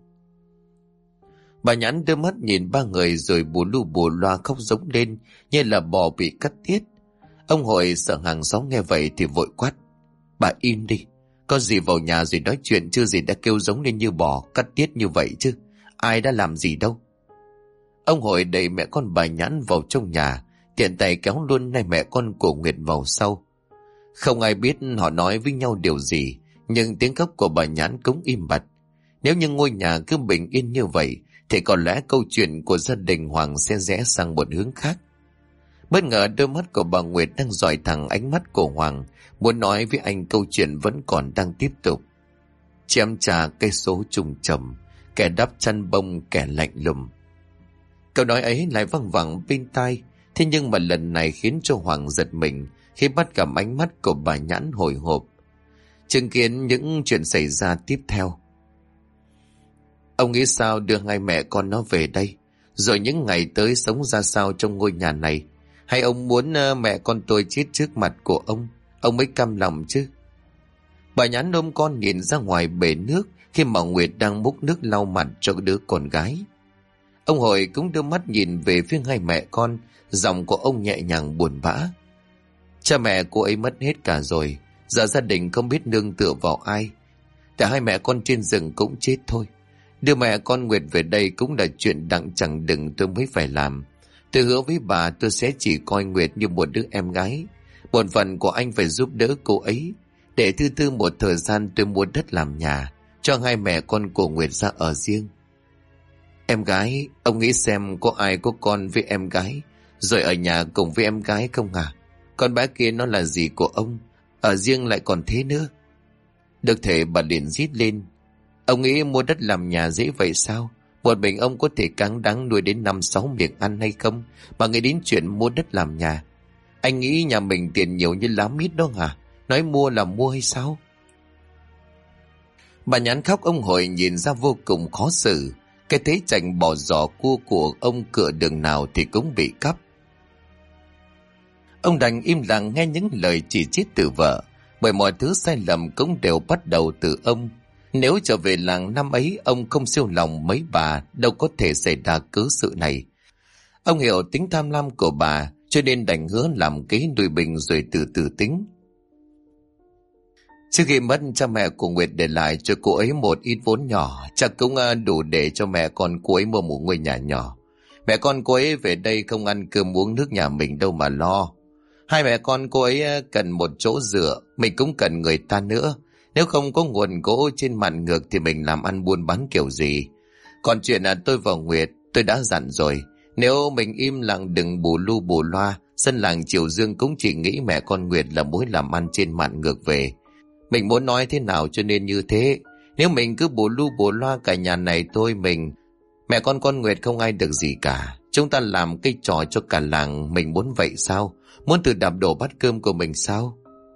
Bà Nhãn đưa mắt nhìn ba người rồi bù lu bù loa khóc giống lên như là bò bị cắt tiết. Ông Hội sợ hàng xóm nghe vậy thì vội quát. Bà im đi. Có gì vào nhà rồi nói chuyện, chưa gì đã kêu giống lên như bò cắt tiết như vậy chứ. Ai đã làm gì đâu. Ông Hội đẩy mẹ con bà Nhãn vào trong nhà, tiện tay kéo luôn hai mẹ con của Nguyệt vào sau. Không ai biết họ nói với nhau điều gì, nhưng tiếng khóc của bà Nhãn cũng im bặt. Nếu như ngôi nhà cứ bình yên như vậy thì có lẽ câu chuyện của gia đình Hoàng sẽ rẽ sang một hướng khác. Bất ngờ đôi mắt của bà Nguyệt đang dõi thẳng ánh mắt của Hoàng, muốn nói với anh câu chuyện vẫn còn đang tiếp tục. Chém trà cây số trùng trầm, kẻ đắp chăn bông kẻ lạnh lùng. Câu nói ấy lại văng vẳng bên tai, thế nhưng mà lần này khiến cho Hoàng giật mình khi bắt gặp ánh mắt của bà Nhãn hồi hộp, chứng kiến những chuyện xảy ra tiếp theo. Ông nghĩ sao đưa hai mẹ con nó về đây, rồi những ngày tới sống ra sao trong ngôi nhà này? Hay ông muốn mẹ con tôi chết trước mặt của ông mới cam lòng chứ? Bà Nhãn ôm con nhìn ra ngoài bể nước khi mà Nguyệt đang múc nước lau mặt cho đứa con gái. Ông Hội cũng đưa mắt nhìn về phía hai mẹ con, giọng của ông nhẹ nhàng buồn bã. Cha mẹ cô ấy mất hết cả rồi, giờ gia đình không biết nương tựa vào ai. Cả hai mẹ con trên rừng cũng chết thôi. Đưa mẹ con Nguyệt về đây cũng là chuyện đặng chẳng đừng tôi mới phải làm. Tôi hứa với bà tôi sẽ chỉ coi Nguyệt như một đứa em gái. Bổn phận của anh phải giúp đỡ cô ấy. Để thứ tư một thời gian tôi mua đất làm nhà, cho hai mẹ con của Nguyệt ra ở riêng. Em gái, ông nghĩ xem có ai có con với em gái, rồi ở nhà cùng với em gái không à? Con bé kia nó là gì của ông, ở riêng lại còn thế nữa. Được thể bà liền rít lên. Ông nghĩ mua đất làm nhà dễ vậy sao? Một mình ông có thể cáng đáng nuôi đến 5-6 miệng ăn hay không mà nghĩ đến chuyện mua đất làm nhà? Anh nghĩ nhà mình tiền nhiều như lá mít đó hả? Nói mua là mua hay sao? Bà Nhãn khóc, ông Hội nhìn ra vô cùng khó xử. Cái thế chành bỏ giò cua của ông cửa đường nào thì cũng bị cắp. Ông đành im lặng nghe những lời chỉ trích từ vợ, bởi mọi thứ sai lầm cũng đều bắt đầu từ ông. Nếu trở về làng năm ấy ông không siêu lòng mấy bà, đâu có thể xảy ra cớ sự này. Ông hiểu tính tham lam của bà, cho nên đành hứa làm kế nuôi bình rồi từ từ tính. Trước khi mất, cha mẹ của Nguyệt để lại cho cô ấy một ít vốn nhỏ, chắc cũng đủ để cho mẹ con cô ấy mua một ngôi nhà nhỏ. Mẹ con cô ấy về đây không ăn cơm uống nước nhà mình đâu mà lo. Hai mẹ con cô ấy cần một chỗ dựa, mình cũng cần người ta nữa. Nếu không có nguồn gỗ trên mạn ngược thì mình làm ăn buôn bán kiểu gì? Còn chuyện tôi và Nguyệt, tôi đã dặn rồi. Nếu mình im lặng đừng bù lu bù loa, dân làng Triều Dương cũng chỉ nghĩ mẹ con Nguyệt là mối làm ăn trên mạn ngược về. Mình muốn nói thế nào cho nên như thế. Nếu mình cứ bù lu bù loa cả nhà này thôi, mẹ con Nguyệt không ai được gì cả. Chúng ta làm cái trò cho cả làng, mình muốn vậy sao? Muốn tự đạp đổ bát cơm của mình sao?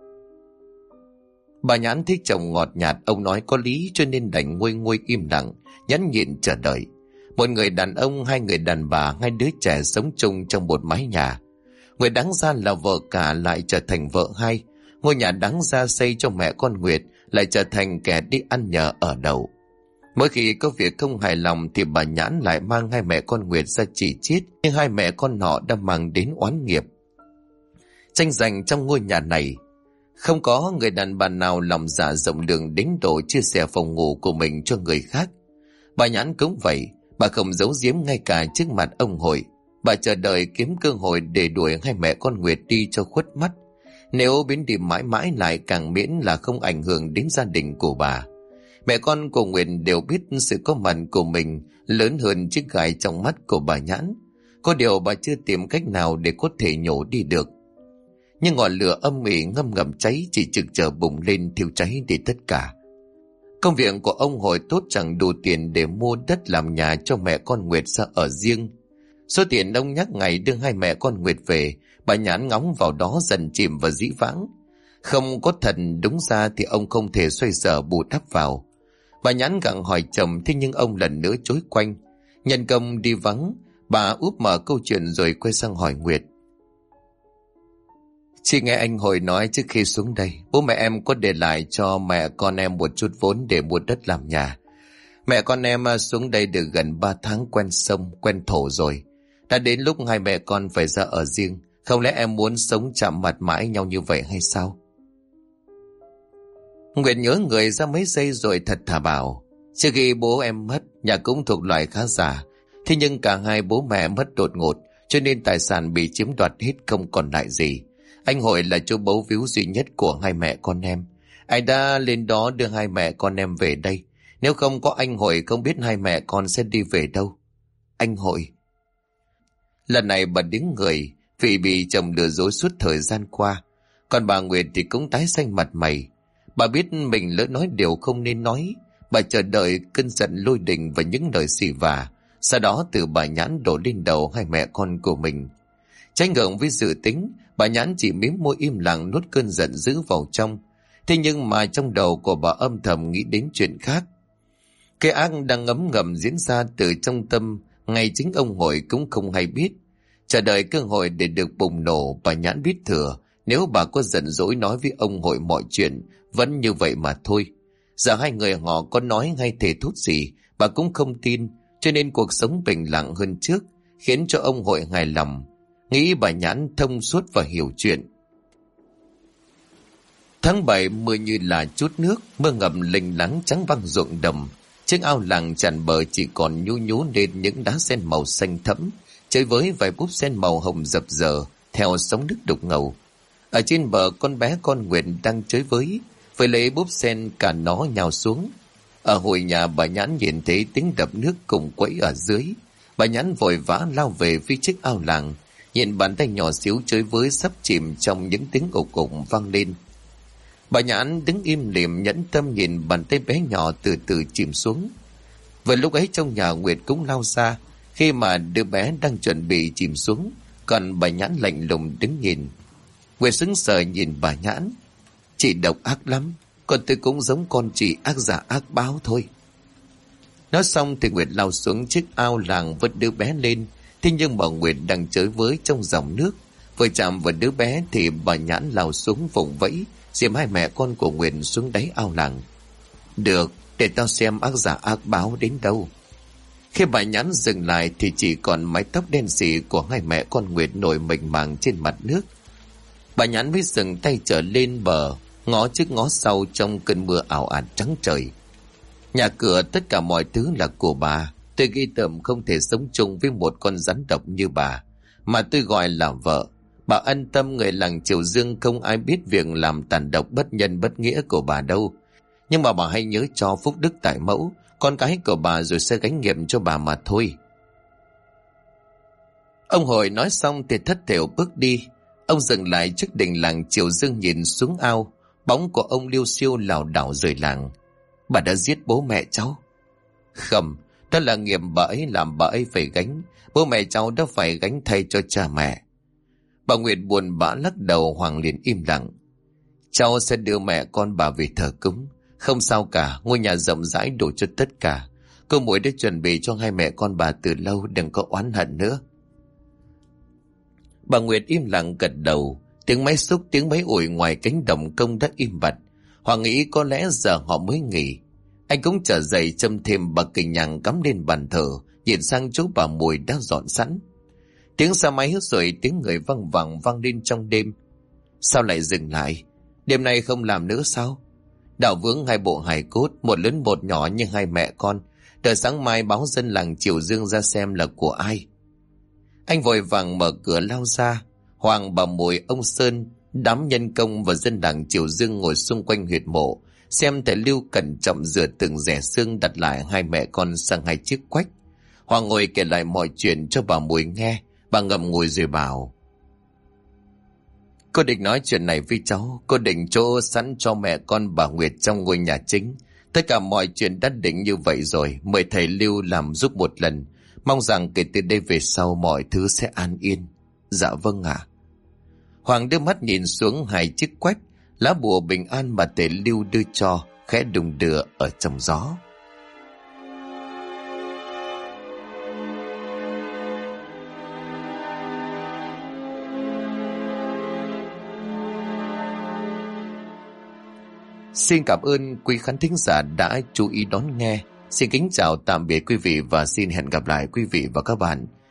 Bà Nhãn thích chồng ngọt nhạt, ông nói có lý cho nên đành nguôi nguôi im lặng, nhẫn nhịn chờ đợi. Một người đàn ông, hai người đàn bà, hai đứa trẻ sống chung trong một mái nhà. Người đáng ra là vợ cả lại trở thành vợ hai. Ngôi nhà đáng ra xây cho mẹ con Nguyệt lại trở thành kẻ đi ăn nhờ ở đậu. Mỗi khi có việc không hài lòng thì bà Nhãn lại mang hai mẹ con Nguyệt ra chỉ trích, nhưng hai mẹ con họ đã mang đến oán nghiệp. Tranh giành trong ngôi nhà này, không có người đàn bà nào lòng dạ rộng lượng đến độ chia sẻ phòng ngủ của mình cho người khác. Bà Nhãn cũng vậy, bà không giấu giếm ngay cả trước mặt ông Hội. Bà chờ đợi kiếm cơ hội để đuổi hai mẹ con Nguyệt đi cho khuất mắt. Nếu biến đi mãi mãi lại càng miễn là không ảnh hưởng đến gia đình của bà. Mẹ con của Nguyệt đều biết sự có mặt của mình lớn hơn chiếc gai trong mắt của bà Nhãn. Có điều bà chưa tìm cách nào để có thể nhổ đi được. Nhưng ngọn lửa âm ỉ ngâm ngầm cháy chỉ trực chờ bùng lên thiêu cháy đi tất cả. Công việc của ông Hội tốt chẳng đủ tiền để mua đất làm nhà cho mẹ con Nguyệt ra ở riêng. Số tiền ông nhắc ngày đưa hai mẹ con Nguyệt về, bà Nhãn ngóng vào đó dần chìm vào dĩ vãng. Không có thần đúng ra thì ông không thể xoay sở bù đắp vào. Bà Nhãn gặng hỏi chồng, thế nhưng ông lần nữa chối quanh. Nhân công đi vắng, bà úp mở câu chuyện rồi quay sang hỏi Nguyệt. Chị nghe anh Hội nói trước khi xuống đây, bố mẹ em có để lại cho mẹ con em một chút vốn để mua đất làm nhà. Mẹ con em xuống đây được gần 3 tháng quen sông, quen thổ rồi. Đã đến lúc hai mẹ con phải ra ở riêng. Không lẽ em muốn sống chạm mặt mãi nhau như vậy hay sao? Nguyệt nhớ người ra mấy giây rồi thật thà bảo. Trước khi bố em mất, nhà cũng thuộc loại khá giả. Thế nhưng cả hai bố mẹ mất đột ngột, cho nên tài sản bị chiếm đoạt hết không còn lại gì. Anh Hội là chỗ bấu víu duy nhất của hai mẹ con em. Anh đã lên đó đưa hai mẹ con em về đây. Nếu không có anh Hội không biết hai mẹ con sẽ đi về đâu. Anh Hội. Lần này bà đứng người vì bị chồng lừa dối suốt thời gian qua. Còn bà Nguyệt thì cũng tái xanh mặt mày. Bà biết mình lỡ nói điều không nên nói. Bà chờ đợi cơn giận lôi đình và những lời xỉ vả. Sau đó từ bà Nhãn đổ lên đầu hai mẹ con của mình. Trái ngược với dự tính, bà Nhãn chỉ mím môi im lặng nuốt cơn giận dữ vào trong. Thế nhưng mà trong đầu của bà âm thầm nghĩ đến chuyện khác. Cái ác đang ngấm ngầm diễn ra từ trong tâm, ngay chính ông Hội cũng không hay biết. Chờ đợi cơ hội để được bùng nổ, bà Nhãn biết thừa, nếu bà có giận dỗi nói với ông Hội mọi chuyện, vẫn như vậy mà thôi. Giờ hai người họ có nói hay thề thốt gì, bà cũng không tin, cho nên cuộc sống bình lặng hơn trước, khiến cho ông Hội hài lòng. Nghĩ bà Nhãn thông suốt và hiểu chuyện. Tháng 7 mưa như là chút nước, mưa ngầm lênh láng trắng băng ruộng đồng. Chiếc ao làng tràn bờ chỉ còn nhú nhú lên những đá sen màu xanh thẫm, chơi với vài búp sen màu hồng dập dờ theo sóng nước đục ngầu. Ở trên bờ con bé con Nguyệt đang chơi với lấy búp sen cả nó nhào xuống. Ở hồi nhà bà Nhãn nhìn thấy tiếng đập nước cùng quẫy ở dưới. Bà Nhãn vội vã lao về phía chiếc ao làng, nhìn bàn tay nhỏ xíu chơi với sắp chìm trong những tiếng ục ục vang lên. Bà Nhãn đứng im lìm nhẫn tâm nhìn bàn tay bé nhỏ từ từ chìm xuống. Vừa lúc ấy trong nhà Nguyệt cũng lao ra, khi mà đứa bé đang chuẩn bị chìm xuống, còn bà Nhãn lạnh lùng đứng nhìn. Nguyệt sững sờ nhìn bà Nhãn. Chị độc ác lắm, còn tôi cũng giống con chị ác giả ác báo thôi. Nói xong thì Nguyệt lao xuống chiếc ao làng vớt đứa bé lên. Thế nhưng bà Nguyệt đang chơi với trong dòng nước, vừa chạm vào đứa bé thì bà Nhãn lao xuống vùng vẫy, xiêm hai mẹ con của Nguyệt xuống đáy ao làng. Được, để tao xem ác giả ác báo đến đâu. Khi bà Nhãn dừng lại thì chỉ còn mái tóc đen xỉ của hai mẹ con Nguyệt nổi mênh màng trên mặt nước. Bà Nhãn mới dừng tay trở lên bờ, ngó trước ngó sau trong cơn mưa ảo ạt trắng trời. Nhà cửa tất cả mọi thứ là của bà. Tôi ghi tởm không thể sống chung với một con rắn độc như bà, mà tôi gọi là vợ. Bà an tâm, người làng Triều Dương không ai biết việc làm tàn độc bất nhân bất nghĩa của bà đâu. Nhưng mà bà hãy nhớ cho phúc đức tại mẫu, con cái của bà rồi sẽ gánh nghiệm cho bà mà thôi. Ông Hội nói xong thì thất thểu bước đi. Ông dừng lại trước đình làng Triều Dương nhìn xuống ao. Bóng của ông liêu xiêu lảo đảo rời làng. Bà đã giết bố mẹ cháu. Không, đó là nghiệp bà ấy làm, bà ấy phải gánh. Bố mẹ cháu đã phải gánh thay cho cha mẹ. Bà Nguyệt buồn bã lắc đầu. Hoàng liền im lặng. Cháu sẽ đưa mẹ con bà về thờ cúng. Không sao cả, ngôi nhà rộng rãi đủ cho tất cả. Cô muội đã chuẩn bị cho hai mẹ con bà từ lâu, đừng có oán hận nữa. Bà Nguyệt im lặng gật đầu. Tiếng máy xúc, tiếng máy ủi ngoài cánh đồng công đã im bặt. Hoàng nghĩ có lẽ giờ họ mới nghỉ. Anh cũng trở dậy châm thêm bà kình nhằng cắm lên bàn thờ, nhìn sang chỗ bà Mùi đã dọn sẵn. Tiếng xe máy rồi tiếng người văng vẳng vang lên trong đêm. Sao lại dừng lại? Đêm nay không làm nữa sao? Đào vướng hai bộ hài cốt, một lớn một nhỏ như hai mẹ con, Đợi sáng mai báo dân làng Triều Dương ra xem là của ai. Anh vội vàng mở cửa lao ra. Hoàng, bà Mùi, ông Sơn, đám nhân công và dân làng Triều Dương ngồi xung quanh huyệt mộ, xem thầy Lưu cẩn trọng rửa từng rẻ xương, đặt lại hai mẹ con sang hai chiếc quách. Hoàng ngồi kể lại mọi chuyện cho bà Mùi nghe. Bà ngậm ngùi rồi bảo: Cô định nói chuyện này với cháu. Cô định chỗ sẵn cho mẹ con bà Nguyệt trong ngôi nhà chính. Tất cả mọi chuyện đã định như vậy rồi. Mời thầy Lưu làm giúp một lần. Mong rằng kể từ đây về sau mọi thứ sẽ an yên. Dạ vâng ạ. Hoàng đưa mắt nhìn xuống hai chiếc quách, lá bùa bình an mà thầy Lưu đưa cho, khẽ đung đưa ở trong gió. Xin cảm ơn quý khán thính giả đã chú ý đón nghe. Xin kính chào tạm biệt quý vị và xin hẹn gặp lại quý vị và các bạn